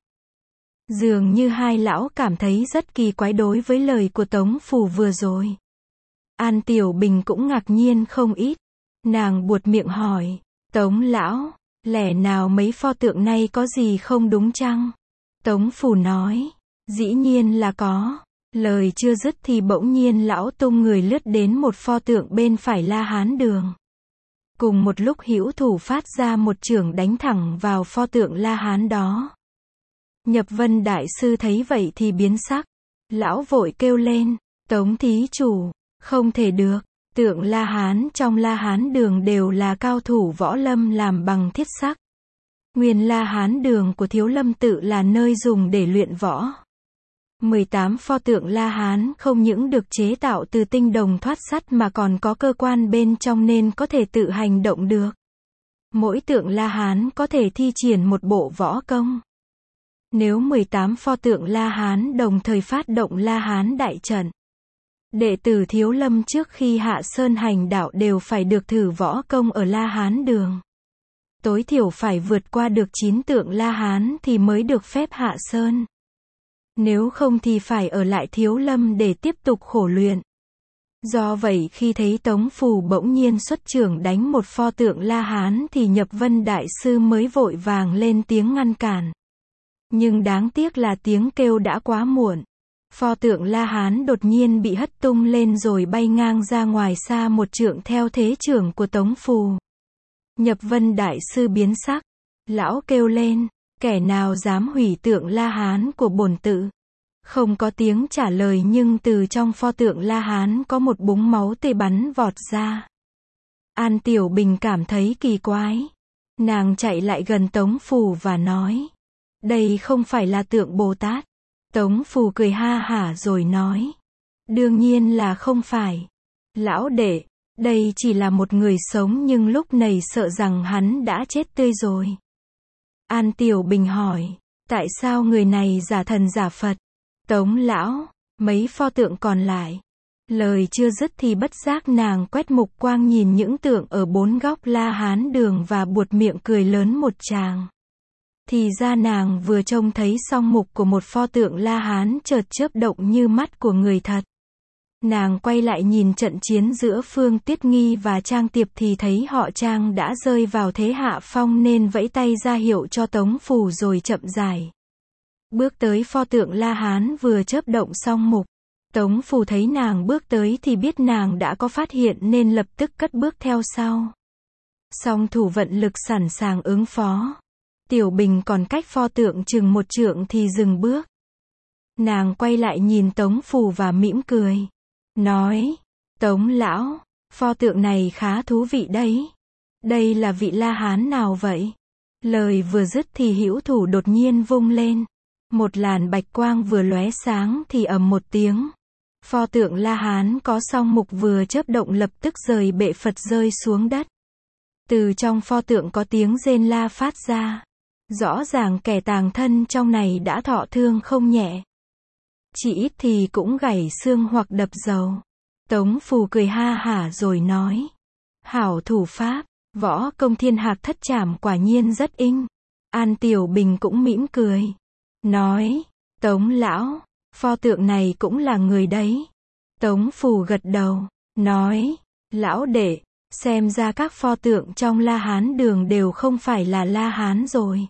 Speaker 1: Dường như hai lão cảm thấy rất kỳ quái đối với lời của Tống Phủ vừa rồi. An Tiểu Bình cũng ngạc nhiên không ít. Nàng buột miệng hỏi. Tống lão, lẽ nào mấy pho tượng này có gì không đúng chăng? Tống Phủ nói. Dĩ nhiên là có. Lời chưa dứt thì bỗng nhiên lão tung người lướt đến một pho tượng bên phải La Hán đường. Cùng một lúc hữu thủ phát ra một chưởng đánh thẳng vào pho tượng La Hán đó. Nhập Vân đại sư thấy vậy thì biến sắc. Lão vội kêu lên. Tống thí chủ, không thể được. Tượng La Hán trong La Hán đường đều là cao thủ võ lâm làm bằng thiết sắc. Nguyên La Hán đường của Thiếu Lâm tự là nơi dùng để luyện võ. 18 pho tượng La Hán không những được chế tạo từ tinh đồng thoát sắt mà còn có cơ quan bên trong nên có thể tự hành động được. Mỗi tượng La Hán có thể thi triển một bộ võ công. Nếu 18 pho tượng La Hán đồng thời phát động La Hán đại trận, đệ tử Thiếu Lâm trước khi hạ sơn hành đạo đều phải được thử võ công ở La Hán đường. Tối thiểu phải vượt qua được 9 tượng La Hán thì mới được phép hạ sơn. Nếu không thì phải ở lại Thiếu Lâm để tiếp tục khổ luyện. Do vậy khi thấy Tống Phù bỗng nhiên xuất chưởng đánh một pho tượng La Hán thì Nhập Vân Đại Sư mới vội vàng lên tiếng ngăn cản. Nhưng đáng tiếc là tiếng kêu đã quá muộn. Pho tượng La Hán đột nhiên bị hất tung lên rồi bay ngang ra ngoài xa một trượng theo thế chưởng của Tống Phù. Nhập Vân Đại Sư biến sắc. Lão kêu lên, kẻ nào dám hủy tượng La Hán của bổn tự? Không có tiếng trả lời nhưng từ trong pho tượng La Hán có một búng máu tươi bắn vọt ra. An Tiểu Bình cảm thấy kỳ quái. Nàng chạy lại gần Tống Phù và nói, đây không phải là tượng Bồ Tát. Tống Phù cười ha hả rồi nói, đương nhiên là không phải. Lão đệ, đây chỉ là một người sống nhưng lúc này sợ rằng hắn đã chết tươi rồi. An Tiểu Bình hỏi, tại sao người này giả thần giả Phật? Tống lão, mấy pho tượng còn lại. Lời chưa dứt thì bất giác nàng quét mục quang nhìn những tượng ở bốn góc La Hán đường và buột miệng cười lớn một tràng. Thì ra nàng vừa trông thấy song mục của một pho tượng La Hán chợt chớp động như mắt của người thật. Nàng quay lại nhìn trận chiến giữa Phương Tuyết Nghi và Trang Tiệp thì thấy họ Trang đã rơi vào thế hạ phong nên vẫy tay ra hiệu cho Tống Phù rồi chậm rãi bước tới pho tượng La Hán vừa chớp động song mục. Tống Phù thấy nàng bước tới thì biết nàng đã có phát hiện nên lập tức cất bước theo sau. Song thủ vận lực sẵn sàng ứng phó. Tiểu Bình còn cách pho tượng chừng một trượng thì dừng bước. Nàng quay lại nhìn Tống Phù và mỉm cười. Nói, Tống lão, pho tượng này khá thú vị đấy. Đây là vị La Hán nào vậy? Lời vừa dứt thì hữu thủ đột nhiên vung lên. Một làn bạch quang vừa lóe sáng thì ầm một tiếng. Pho tượng La Hán có song mục vừa chớp động lập tức rời bệ Phật rơi xuống đất. Từ trong pho tượng có tiếng rên la phát ra. Rõ ràng kẻ tàng thân trong này đã thọ thương không nhẹ. Chỉ ít thì cũng gãy xương hoặc đập dầu. Tống Phù cười ha hả rồi nói. Hảo thủ pháp, võ công thiên hạc thất trảm quả nhiên rất inh. An Tiểu Bình cũng mỉm cười. Nói, Tống lão, pho tượng này cũng là người đấy. Tống Phù gật đầu, nói, lão đệ, xem ra các pho tượng trong La Hán đường đều không phải là La Hán rồi.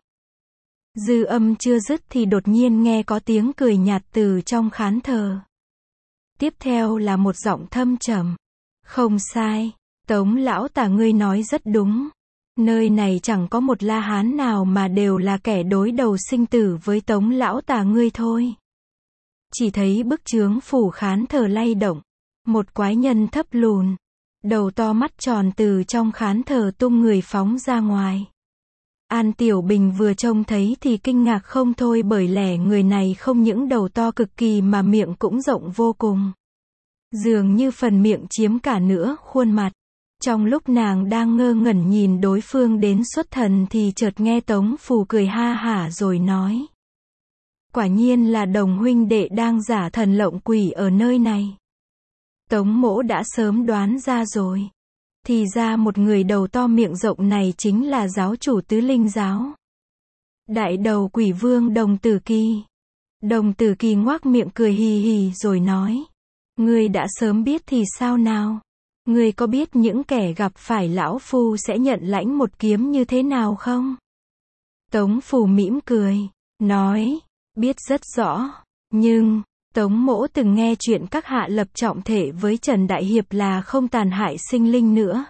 Speaker 1: Dư âm chưa dứt thì đột nhiên nghe có tiếng cười nhạt từ trong khán thờ. Tiếp theo là một giọng thâm trầm. Không sai, Tống lão tả ngươi nói rất đúng. Nơi này chẳng có một La Hán nào mà đều là kẻ đối đầu sinh tử với Tống lão tả ngươi thôi. Chỉ thấy bức chướng phủ khán thờ lay động. Một quái nhân thấp lùn, đầu to mắt tròn từ trong khán thờ tung người phóng ra ngoài. An Tiểu Bình vừa trông thấy thì kinh ngạc không thôi bởi lẽ người này không những đầu to cực kỳ mà miệng cũng rộng vô cùng. Dường như phần miệng chiếm cả nửa khuôn mặt. Trong lúc nàng đang ngơ ngẩn nhìn đối phương đến xuất thần thì chợt nghe Tống Phù cười ha hả rồi nói. Quả nhiên là Đồng huynh đệ đang giả thần lộng quỷ ở nơi này. Tống mỗ đã sớm đoán ra rồi. Thì ra một người đầu to miệng rộng này chính là giáo chủ Tứ Linh giáo. Đại đầu quỷ vương Đồng Tử Kỳ. Đồng Tử Kỳ ngoác miệng cười hì hì rồi nói. Ngươi đã sớm biết thì sao nào? Ngươi có biết những kẻ gặp phải lão phu sẽ nhận lãnh một kiếm như thế nào không? Tống Phù mỉm cười, nói, biết rất rõ, nhưng, Tống mỗ từng nghe chuyện các hạ lập trọng thể với Trần Đại Hiệp là không tàn hại sinh linh nữa.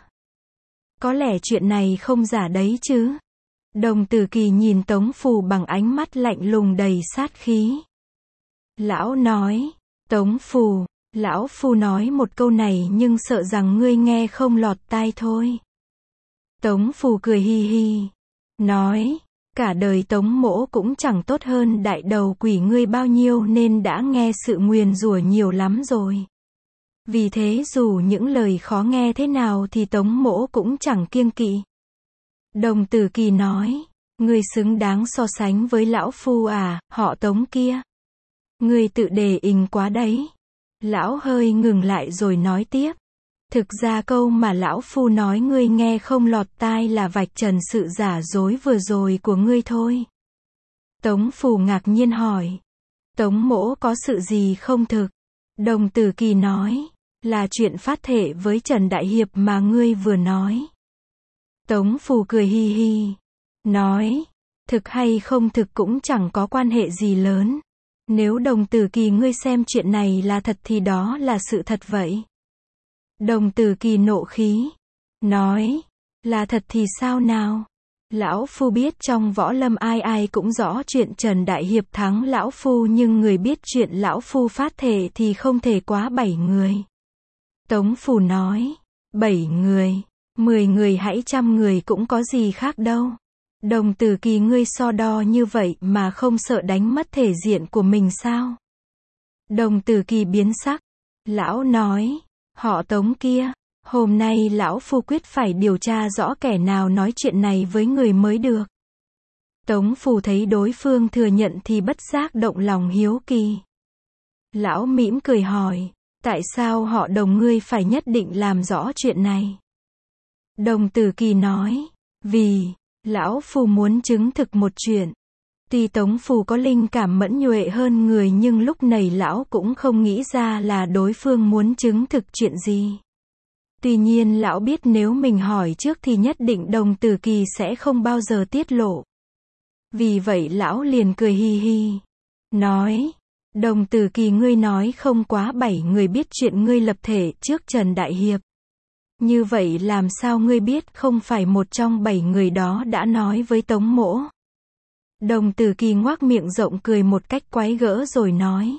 Speaker 1: Có lẽ chuyện này không giả đấy chứ? Đồng Tử Kỳ nhìn Tống Phù bằng ánh mắt lạnh lùng đầy sát khí. Lão nói, Tống Phù, lão phu nói một câu này nhưng sợ rằng ngươi nghe không lọt tai thôi. Tống Phù cười hi hi, nói, cả đời Tống mỗ cũng chẳng tốt hơn đại đầu quỷ ngươi bao nhiêu nên đã nghe sự nguyền rủa nhiều lắm rồi. Vì thế dù những lời khó nghe thế nào thì Tống mỗ cũng chẳng kiêng kỵ. Đồng Tử Kỳ nói, Ngươi xứng đáng so sánh với lão phu à, họ Tống kia. Ngươi tự đề ình quá đấy. Lão hơi ngừng lại rồi nói tiếp. Thực ra câu mà lão phu nói ngươi nghe không lọt tai là vạch trần sự giả dối vừa rồi của ngươi thôi. Tống Phù ngạc nhiên hỏi. Tống mỗ có sự gì không thực? Đồng Tử Kỳ nói. Là chuyện phát thệ với Trần Đại Hiệp mà ngươi vừa nói. Tống Phù cười hi hi. Nói. Thực hay không thực cũng chẳng có quan hệ gì lớn. Nếu Đồng Tử Kỳ ngươi xem chuyện này là thật thì đó là sự thật vậy. Đồng Tử Kỳ nộ khí. Nói. Là thật thì sao nào? Lão phu biết trong võ lâm ai ai cũng rõ chuyện Trần Đại Hiệp thắng lão phu, nhưng người biết chuyện lão phu phát thệ thì không thể quá 7 người. Tống Phù nói. 7 người, 10 người hãy 100 người cũng có gì khác đâu. Đồng Tử Kỳ ngươi so đo như vậy mà không sợ đánh mất thể diện của mình sao? Đồng Tử Kỳ biến sắc. Lão nói. Họ Tống kia. Hôm nay lão phu quyết phải điều tra rõ kẻ nào nói chuyện này với người mới được. Tống Phù thấy đối phương thừa nhận thì bất giác động lòng hiếu kỳ. Lão mỉm cười hỏi. Tại sao họ Đồng ngươi phải nhất định làm rõ chuyện này? Đồng Tử Kỳ nói. Vì lão phu muốn chứng thực một chuyện. Tuy Tống Phù có linh cảm mẫn nhuệ hơn người nhưng lúc này lão cũng không nghĩ ra là đối phương muốn chứng thực chuyện gì. Tuy nhiên lão biết nếu mình hỏi trước thì nhất định Đồng Tử Kỳ sẽ không bao giờ tiết lộ. Vì vậy lão liền cười hi hi. Nói. Đồng Tử Kỳ ngươi nói không quá 7 người biết chuyện ngươi lập thể trước Trần Đại Hiệp. Như vậy làm sao ngươi biết không phải một trong 7 người đó đã nói với Tống mỗ? Đồng Tử Kỳ ngoác miệng rộng cười một cách quái gở rồi nói.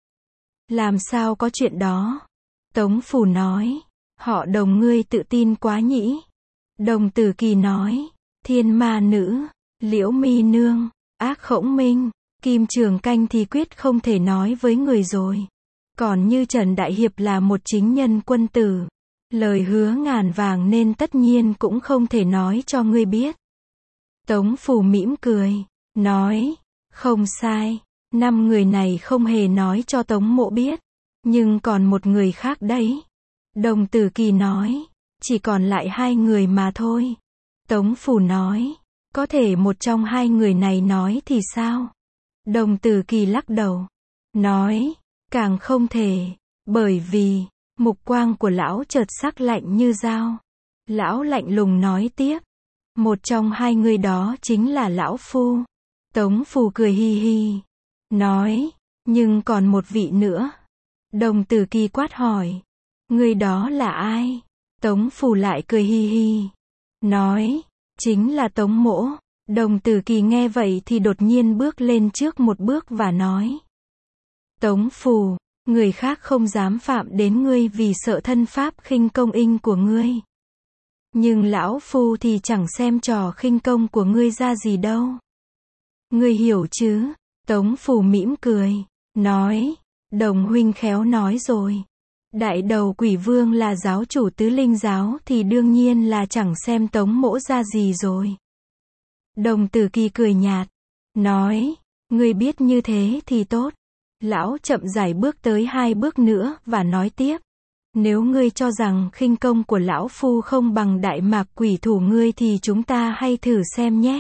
Speaker 1: Làm sao có chuyện đó? Tống Phù nói. Họ Đồng ngươi tự tin quá nhỉ? Đồng Tử Kỳ nói. Thiên Ma Nữ, Liễu Mi Nương, Ác Khổng Minh, Kim Trường Canh thì quyết không thể nói với người rồi. Còn như Trần Đại Hiệp là một chính nhân quân tử, lời hứa ngàn vàng nên tất nhiên cũng không thể nói cho ngươi biết. Tống Phù mỉm cười. Nói. Không sai. 5 người này không hề nói cho Tống mộ biết. Nhưng còn một người khác đấy. Đồng Tử Kỳ nói. Chỉ còn lại 2 người mà thôi. Tống Phù nói. Có thể một trong 2 người này nói thì sao? Đồng Tử Kỳ lắc đầu. Nói. Càng không thể. Bởi vì mục quang của lão chợt sắc lạnh như dao. Lão lạnh lùng nói tiếp. Một trong 2 người đó chính là lão phu. Tống Phù cười hi hi. Nói. Nhưng còn một vị nữa. Đồng Tử Kỳ quát hỏi. Người đó là ai? Tống Phù lại cười hi hi. Nói. Chính là Tống mỗ. Đồng Tử Kỳ nghe vậy thì đột nhiên bước lên trước một bước và nói. Tống Phù, người khác không dám phạm đến ngươi vì sợ thân pháp khinh công inh của ngươi. Nhưng lão phu thì chẳng xem trò khinh công của ngươi ra gì đâu. Ngươi hiểu chứ? Tống Phù mỉm cười. Nói. Đồng huynh khéo nói rồi. Đại đầu Quỷ Vương là giáo chủ Tứ Linh giáo thì đương nhiên là chẳng xem Tống mỗ ra gì rồi. Đồng Tử Kỳ cười nhạt. Nói. Ngươi biết như thế thì tốt. Lão chậm rãi bước tới 2 bước nữa và nói tiếp. Nếu ngươi cho rằng khinh công của lão phu không bằng Đại Mạc Quỷ thủ ngươi thì chúng ta hãy thử xem nhé.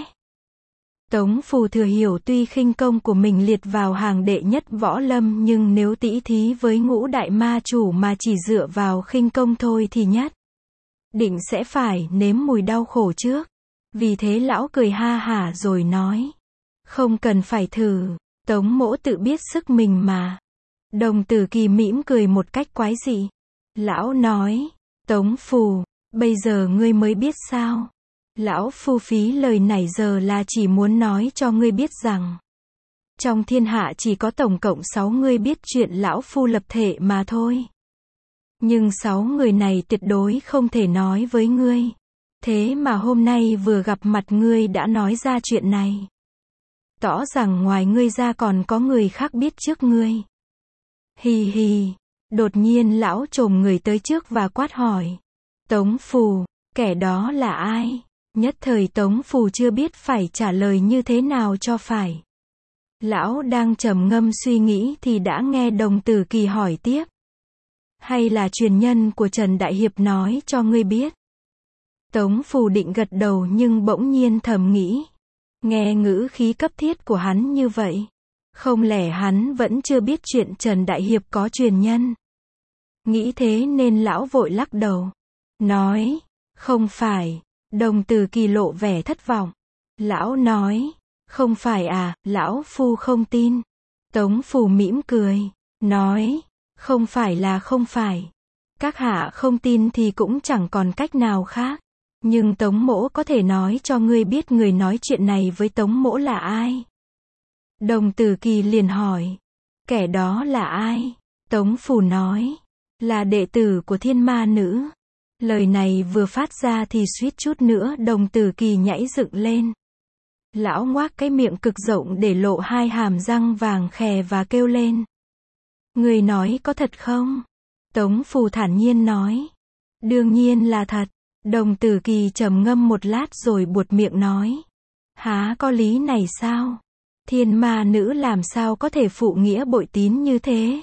Speaker 1: Tống Phù thừa hiểu tuy khinh công của mình liệt vào hàng đệ nhất võ lâm nhưng nếu tỉ thí với Ngũ Đại Ma Chủ mà chỉ dựa vào khinh công thôi thì nhất định sẽ phải nếm mùi đau khổ trước. Vì thế lão cười ha hả rồi nói. Không cần phải thử. Tống mỗ tự biết sức mình mà. Đồng Tử Kỳ mỉm cười một cách quái dị. Lão nói. Tống Phù, bây giờ ngươi mới biết sao? Lão phu phí lời nãy giờ là chỉ muốn nói cho ngươi biết rằng trong thiên hạ chỉ có tổng cộng 6 người biết chuyện lão phu lập thể mà thôi. Nhưng 6 người này tuyệt đối không thể nói với ngươi. Thế mà hôm nay vừa gặp mặt ngươi đã nói ra chuyện này. Tỏ rằng ngoài ngươi ra còn có người khác biết trước ngươi. Hì hì. Đột nhiên lão chồm người tới trước và quát hỏi. Tống Phù, kẻ đó là ai? Nhất thời Tống Phù chưa biết phải trả lời như thế nào cho phải. Lão đang trầm ngâm suy nghĩ thì đã nghe Đồng Tử Kỳ hỏi tiếp. Hay là truyền nhân của Trần Đại Hiệp nói cho ngươi biết? Tống Phù định gật đầu nhưng bỗng nhiên thầm nghĩ. Nghe ngữ khí cấp thiết của hắn như vậy. Không lẽ hắn vẫn chưa biết chuyện Trần Đại Hiệp có truyền nhân? Nghĩ thế nên lão vội lắc đầu. Nói, không phải. Đồng Tử Kỳ lộ vẻ thất vọng. Lão nói, không phải à, lão phu không tin. Tống Phù mỉm cười, nói, không phải là không phải. Các hạ không tin thì cũng chẳng còn cách nào khác. Nhưng Tống mỗ có thể nói cho ngươi biết người nói chuyện này với Tống mỗ là ai. Đồng Tử Kỳ liền hỏi, kẻ đó là ai? Tống Phù nói, là đệ tử của Thiên Ma Nữ. Lời này vừa phát ra thì suýt chút nữa Đồng Tử Kỳ nhảy dựng lên. Lão ngoác cái miệng cực rộng để lộ hai hàm răng vàng khè và kêu lên. Người nói có thật không? Tống Phù thản nhiên nói. Đương nhiên là thật. Đồng Tử Kỳ trầm ngâm một lát rồi buột miệng nói. Há có lý này sao? Thiên Ma Nữ làm sao có thể phụ nghĩa bội tín như thế?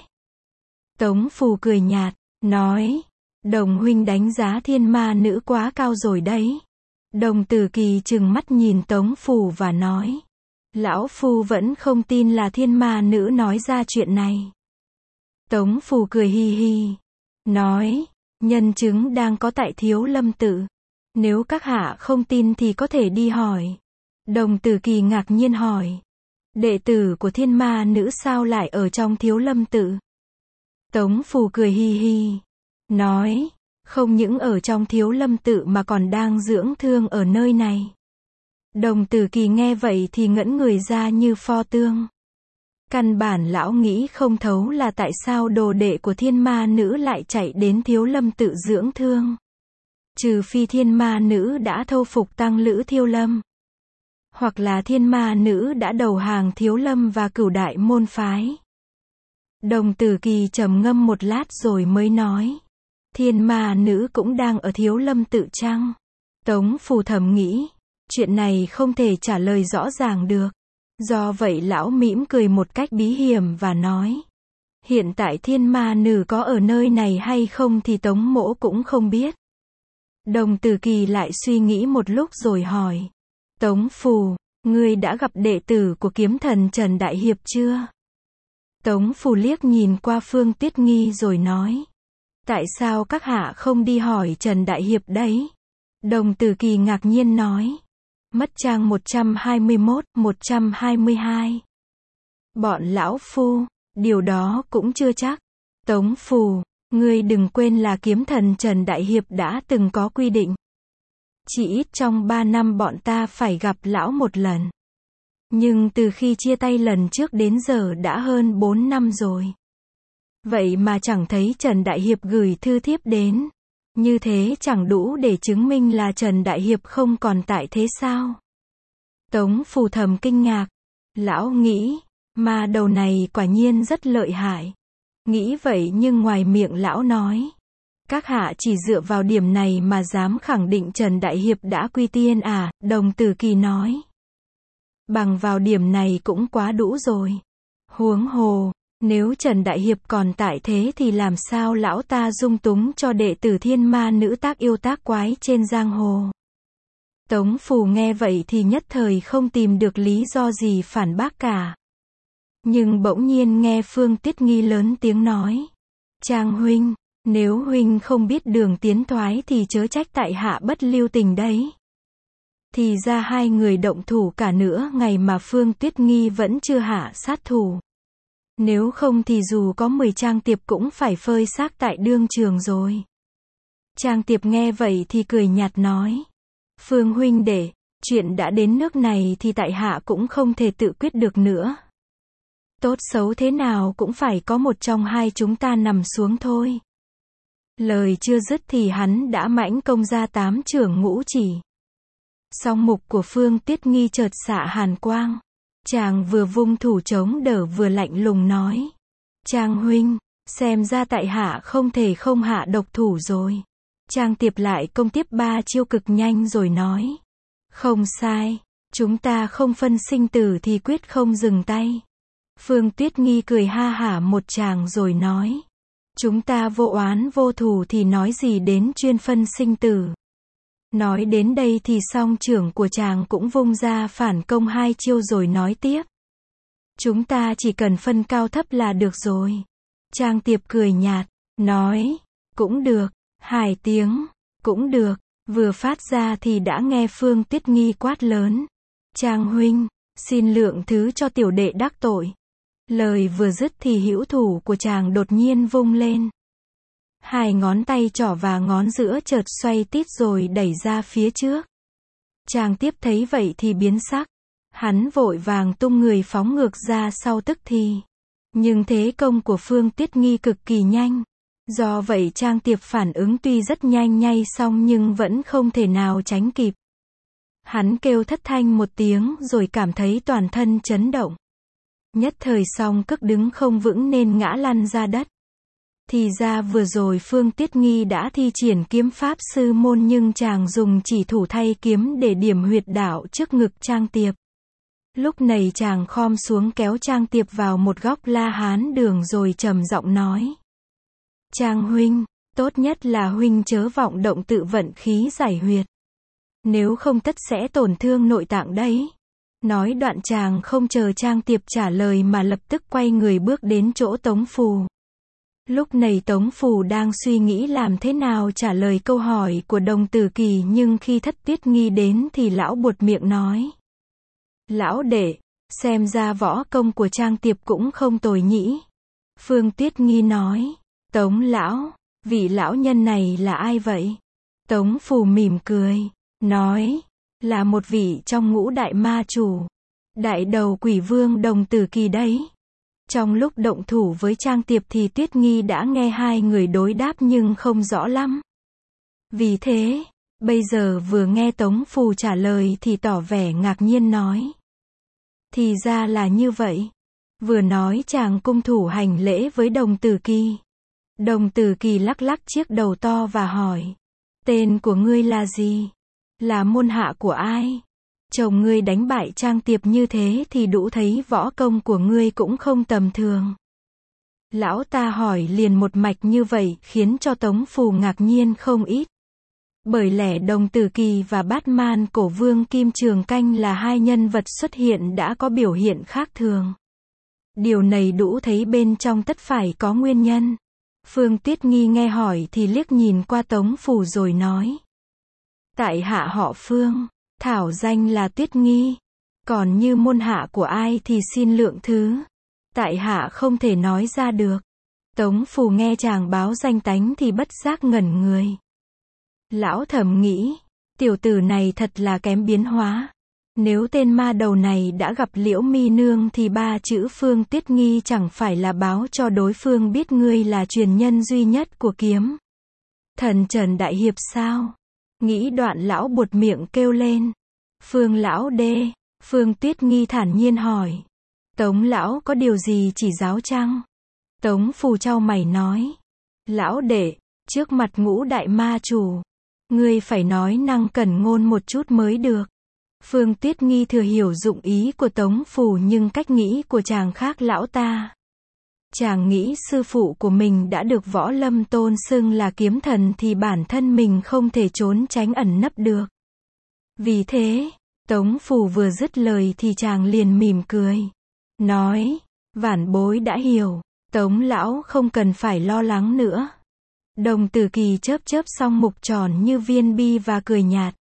Speaker 1: Tống Phù cười nhạt, nói. Đồng huynh đánh giá Thiên Ma Nữ quá cao rồi đấy. Đồng Tử Kỳ trừng mắt nhìn Tống Phù và nói. Lão phu vẫn không tin là Thiên Ma Nữ nói ra chuyện này. Tống Phù cười hi hi. Nói, nhân chứng đang có tại Thiếu Lâm Tự. Nếu các hạ không tin thì có thể đi hỏi. Đồng Tử Kỳ ngạc nhiên hỏi. Đệ tử của Thiên Ma Nữ sao lại ở trong Thiếu Lâm Tự? Tống Phù cười hi hi. Nói, không những ở trong Thiếu Lâm Tự mà còn đang dưỡng thương ở nơi này. Đồng Tử Kỳ nghe vậy thì ngẩn người ra như pho tương. Căn bản lão nghĩ không thấu là tại sao đồ đệ của Thiên Ma Nữ lại chạy đến Thiếu Lâm Tự dưỡng thương. Trừ phi Thiên Ma Nữ đã thâu phục Tăng Lữ Thiêu Lâm. Hoặc là Thiên Ma Nữ đã đầu hàng Thiếu Lâm và Cửu Đại môn phái. Đồng Tử Kỳ trầm ngâm một lát rồi mới nói. Thiên Ma Nữ cũng đang ở Thiếu Lâm Tự chăng? Tống Phù thầm nghĩ. Chuyện này không thể trả lời rõ ràng được. Do vậy lão mỉm cười một cách bí hiểm và nói. Hiện tại Thiên Ma Nữ có ở nơi này hay không thì Tống mỗ cũng không biết. Đồng Tử Kỳ lại suy nghĩ một lúc rồi hỏi. Tống Phù, ngươi đã gặp đệ tử của kiếm thần Trần Đại Hiệp chưa? Tống Phù liếc nhìn qua Phương Tuyết Nghi rồi nói. Tại sao các hạ không đi hỏi Trần Đại Hiệp đấy? Đồng Tử Kỳ ngạc nhiên nói. Mất trang 121, 122. Bọn lão phu, điều đó cũng chưa chắc. Tống Phù, ngươi đừng quên là kiếm thần Trần Đại Hiệp đã từng có quy định. Chỉ ít trong 3 năm bọn ta phải gặp lão một lần. Nhưng từ khi chia tay lần trước đến giờ đã hơn 4 năm rồi. Vậy mà chẳng thấy Trần Đại Hiệp gửi thư thiếp đến. Như thế chẳng đủ để chứng minh là Trần Đại Hiệp không còn tại thế sao? Tống Phù thầm kinh ngạc. Lão nghĩ, ma đầu này quả nhiên rất lợi hại. Nghĩ vậy nhưng ngoài miệng lão nói. Các hạ chỉ dựa vào điểm này mà dám khẳng định Trần Đại Hiệp đã quy tiên à? Đồng Tử Kỳ nói. Bằng vào điểm này cũng quá đủ rồi. Huống hồ, nếu Trần Đại Hiệp còn tại thế thì làm sao lão ta dung túng cho đệ tử Thiên Ma Nữ tác yêu tác quái trên giang hồ. Tống Phù nghe vậy thì nhất thời không tìm được lý do gì phản bác cả. Nhưng bỗng nhiên nghe Phương Tuyết Nghi lớn tiếng nói. Trang huynh, nếu huynh không biết đường tiến thoái thì chớ trách tại hạ bất lưu tình đấy. Thì ra hai người động thủ cả nửa ngày mà Phương Tuyết Nghi vẫn chưa hạ sát thủ. Nếu không thì dù có 10 Trang Tiệp cũng phải phơi xác tại đương trường rồi. Trang Tiệp nghe vậy thì cười nhạt nói. Phương huynh đệ, chuyện đã đến nước này thì tại hạ cũng không thể tự quyết được nữa. Tốt xấu thế nào cũng phải có một trong hai chúng ta nằm xuống thôi. Lời chưa dứt thì hắn đã mãnh công ra 8 chưởng ngũ chỉ. Song mục của Phương Tuyết Nghi chợt xạ hàn quang. Chàng vừa vung thủ chống đỡ vừa lạnh lùng nói. Trang huynh, xem ra tại hạ không thể không hạ độc thủ rồi. Trang Tiệp lại công tiếp 3 chiêu cực nhanh rồi nói. Không sai, chúng ta không phân sinh tử thì quyết không dừng tay. Phương Tuyết Nghi cười ha hả một tràng rồi nói. Chúng ta vô oán vô thù thì nói gì đến chuyên phân sinh tử. Nói đến đây thì song trưởng của chàng cũng vung ra phản công 2 chiêu rồi nói tiếp. Chúng ta chỉ cần phân cao thấp là được rồi. Trang Tiệp cười nhạt, nói, cũng được, 2 tiếng, cũng được, vừa phát ra thì đã nghe Phương Tuyết Nghi quát lớn. Trang huynh, xin lượng thứ cho tiểu đệ đắc tội. Lời vừa dứt thì hữu thủ của chàng đột nhiên vung lên. 2 ngón tay trỏ và ngón giữa chợt xoay tít rồi đẩy ra phía trước. Trang Tiếp thấy vậy thì biến sắc. Hắn vội vàng tung người phóng ngược ra sau tức thì. Nhưng thế công của Phương Tuyết Nghi cực kỳ nhanh. Do vậy Trang Tiệp phản ứng tuy rất nhanh nhạy song nhưng vẫn không thể nào tránh kịp. Hắn kêu thất thanh một tiếng rồi cảm thấy toàn thân chấn động. Nhất thời song cước đứng không vững nên ngã lăn ra đất. Thì ra vừa rồi Phương Tuyết Nghi đã thi triển kiếm pháp sư môn nhưng chàng dùng chỉ thủ thay kiếm để điểm huyệt đạo trước ngực Trang Tiệp. Lúc này chàng khom xuống kéo Trang Tiệp vào một góc La Hán đường rồi trầm giọng nói. Trang huynh, tốt nhất là huynh chớ vọng động tự vận khí giải huyệt. Nếu không tất sẽ tổn thương nội tạng đấy. Nói đoạn chàng không chờ Trang Tiệp trả lời mà lập tức quay người bước đến chỗ Tống Phù. Lúc này Tống Phù đang suy nghĩ làm thế nào trả lời câu hỏi của Đồng Tử Kỳ nhưng khi Thất Tuyết Nghi đến thì lão buột miệng nói. Lão đệ, xem ra võ công của Trang Tiệp cũng không tồi nhỉ. Phương Tuyết Nghi nói. Tống lão, vị lão nhân này là ai vậy? Tống Phù mỉm cười, nói. Là một vị trong ngũ đại ma chủ. Đại đầu quỷ vương Đồng Tử Kỳ đấy. Trong lúc động thủ với Trang Tiệp thì Tuyết Nghi đã nghe 2 người đối đáp nhưng không rõ lắm. Vì thế, bây giờ vừa nghe Tống Phù trả lời thì tỏ vẻ ngạc nhiên nói. Thì ra là như vậy. Vừa nói chàng cung thủ hành lễ với Đồng Tử Kỳ. Đồng Tử Kỳ lắc lắc chiếc đầu to và hỏi. Tên của ngươi là gì? Là môn hạ của ai? Chồng ngươi đánh bại Trang Tiệp như thế thì đủ thấy võ công của ngươi cũng không tầm thường. Lão ta hỏi liền một mạch như vậy khiến cho Tống Phù ngạc nhiên không ít. Bởi lẽ Đồng Tử Kỳ và Bát Man Cổ Vương Kim Trường Canh là 2 nhân vật xuất hiện đã có biểu hiện khác thường. Điều này đủ thấy bên trong tất phải có nguyên nhân. Phương Tuyết Nghi nghe hỏi thì liếc nhìn qua Tống Phù rồi nói. Tại hạ họ Phương, thảo danh là Tuyết Nghi. Còn như môn hạ của ai thì xin lượng thứ. Tại hạ không thể nói ra được. Tống Phù nghe chàng báo danh tánh thì bất giác ngẩn người. Lão thầm nghĩ, tiểu tử này thật là kém biến hóa. Nếu tên ma đầu này đã gặp Liễu Mi Nương thì 3 chữ Phương Tuyết Nghi chẳng phải là báo cho đối phương biết ngươi là truyền nhân duy nhất của kiếm thần Trần Đại Hiệp sao? Nghĩ đoạn lão buột miệng kêu lên. Phương lão đê, Phương Tuyết Nghi thản nhiên hỏi. Tống lão có điều gì chỉ giáo chăng? Tống Phù chau mày nói. Lão đệ, trước mặt ngũ đại ma chủ, ngươi phải nói năng cẩn ngôn một chút mới được. Phương Tuyết Nghi thừa hiểu dụng ý của Tống Phù nhưng cách nghĩ của chàng khác lão ta. Chàng nghĩ sư phụ của mình đã được Võ Lâm tôn xưng là kiếm thần thì bản thân mình không thể trốn tránh ẩn nấp được. Vì thế, Tống Phù vừa dứt lời thì chàng liền mỉm cười. Nói, vãn bối đã hiểu, Tống lão không cần phải lo lắng nữa. Đồng Tử Kỳ chớp chớp song mục tròn như viên bi và cười nhạt.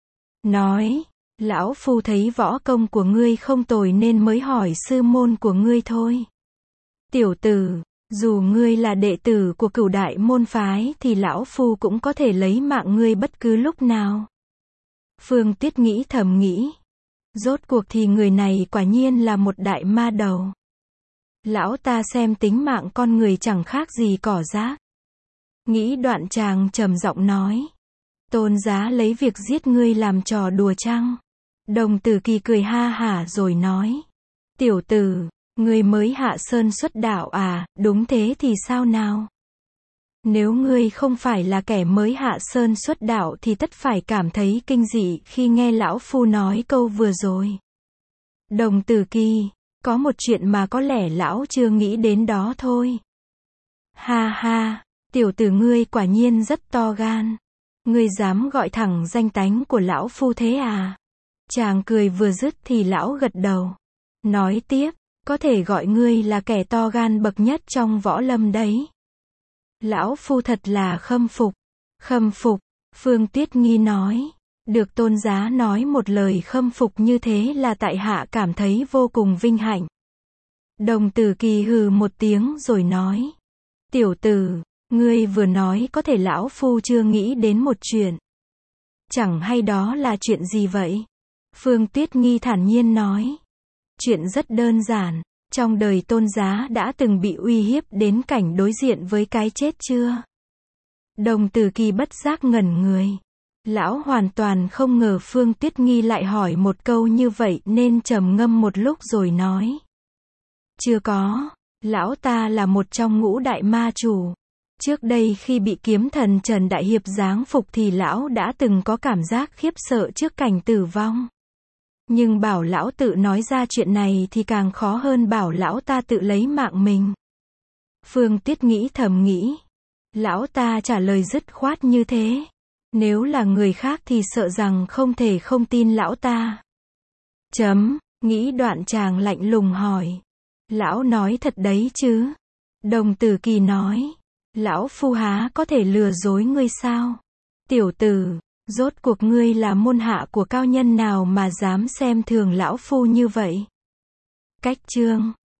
Speaker 1: Nói, lão phu thấy võ công của ngươi không tồi nên mới hỏi sư môn của ngươi thôi. Tiểu tử, dù ngươi là đệ tử của Cửu đại môn phái thì lão phu cũng có thể lấy mạng ngươi bất cứ lúc nào. Phương Tuyết nghĩ thầm nghĩ. Rốt cuộc thì người này quả nhiên là một đại ma đầu. Lão ta xem tính mạng con người chẳng khác gì cỏ rác. Nghĩ đoạn chàng trầm giọng nói. Tôn giá lấy việc giết ngươi làm trò đùa chăng? Đồng Tử Kỳ cười ha hả rồi nói. Tiểu tử, ngươi mới hạ sơn xuất đạo à, đúng thế thì sao nào? Nếu ngươi không phải là kẻ mới hạ sơn xuất đạo thì tất phải cảm thấy kinh dị khi nghe lão phu nói câu vừa rồi. Đồng Tử Kỳ, có một chuyện mà có lẽ lão chưa nghĩ đến đó thôi. Ha ha, tiểu tử ngươi quả nhiên rất to gan. Ngươi dám gọi thẳng danh tánh của lão phu thế à? Chàng cười vừa dứt thì lão gật đầu. Nói tiếp, có thể gọi ngươi là kẻ to gan bậc nhất trong võ lâm đấy. Lão phu thật là khâm phục. Khâm phục, Phương Tuyết Nghi nói. Được tôn giá nói một lời khâm phục như thế là tại hạ cảm thấy vô cùng vinh hạnh. Đồng Tử Kỳ hừ một tiếng rồi nói. Tiểu tử, ngươi vừa nói có thể lão phu chưa nghĩ đến một chuyện. Chẳng hay đó là chuyện gì vậy? Phương Tuyết Nghi thản nhiên nói. Chuyện rất đơn giản. Trong đời tôn giá đã từng bị uy hiếp đến cảnh đối diện với cái chết chưa? Đồng Tử Kỳ bất giác ngẩn người. Lão hoàn toàn không ngờ Phương Tuyết Nghi lại hỏi một câu như vậy nên trầm ngâm một lúc rồi nói. Chưa có, lão ta là một trong ngũ đại ma chủ. Trước đây khi bị kiếm thần Trần Đại Hiệp giáng phục thì lão đã từng có cảm giác khiếp sợ trước cảnh tử vong. Nhưng bảo lão tự nói ra chuyện này thì càng khó hơn bảo lão ta tự lấy mạng mình. Phương Tuyết nghĩ thầm nghĩ. Lão ta trả lời dứt khoát như thế. Nếu là người khác thì sợ rằng không thể không tin lão ta. Nghĩ đoạn chàng lạnh lùng hỏi. Lão nói thật đấy chứ? Đồng Tử Kỳ nói. Lão phu há có thể lừa dối ngươi sao? Tiểu tử, rốt cuộc ngươi là môn hạ của cao nhân nào mà dám xem thường lão phu như vậy? Cách chương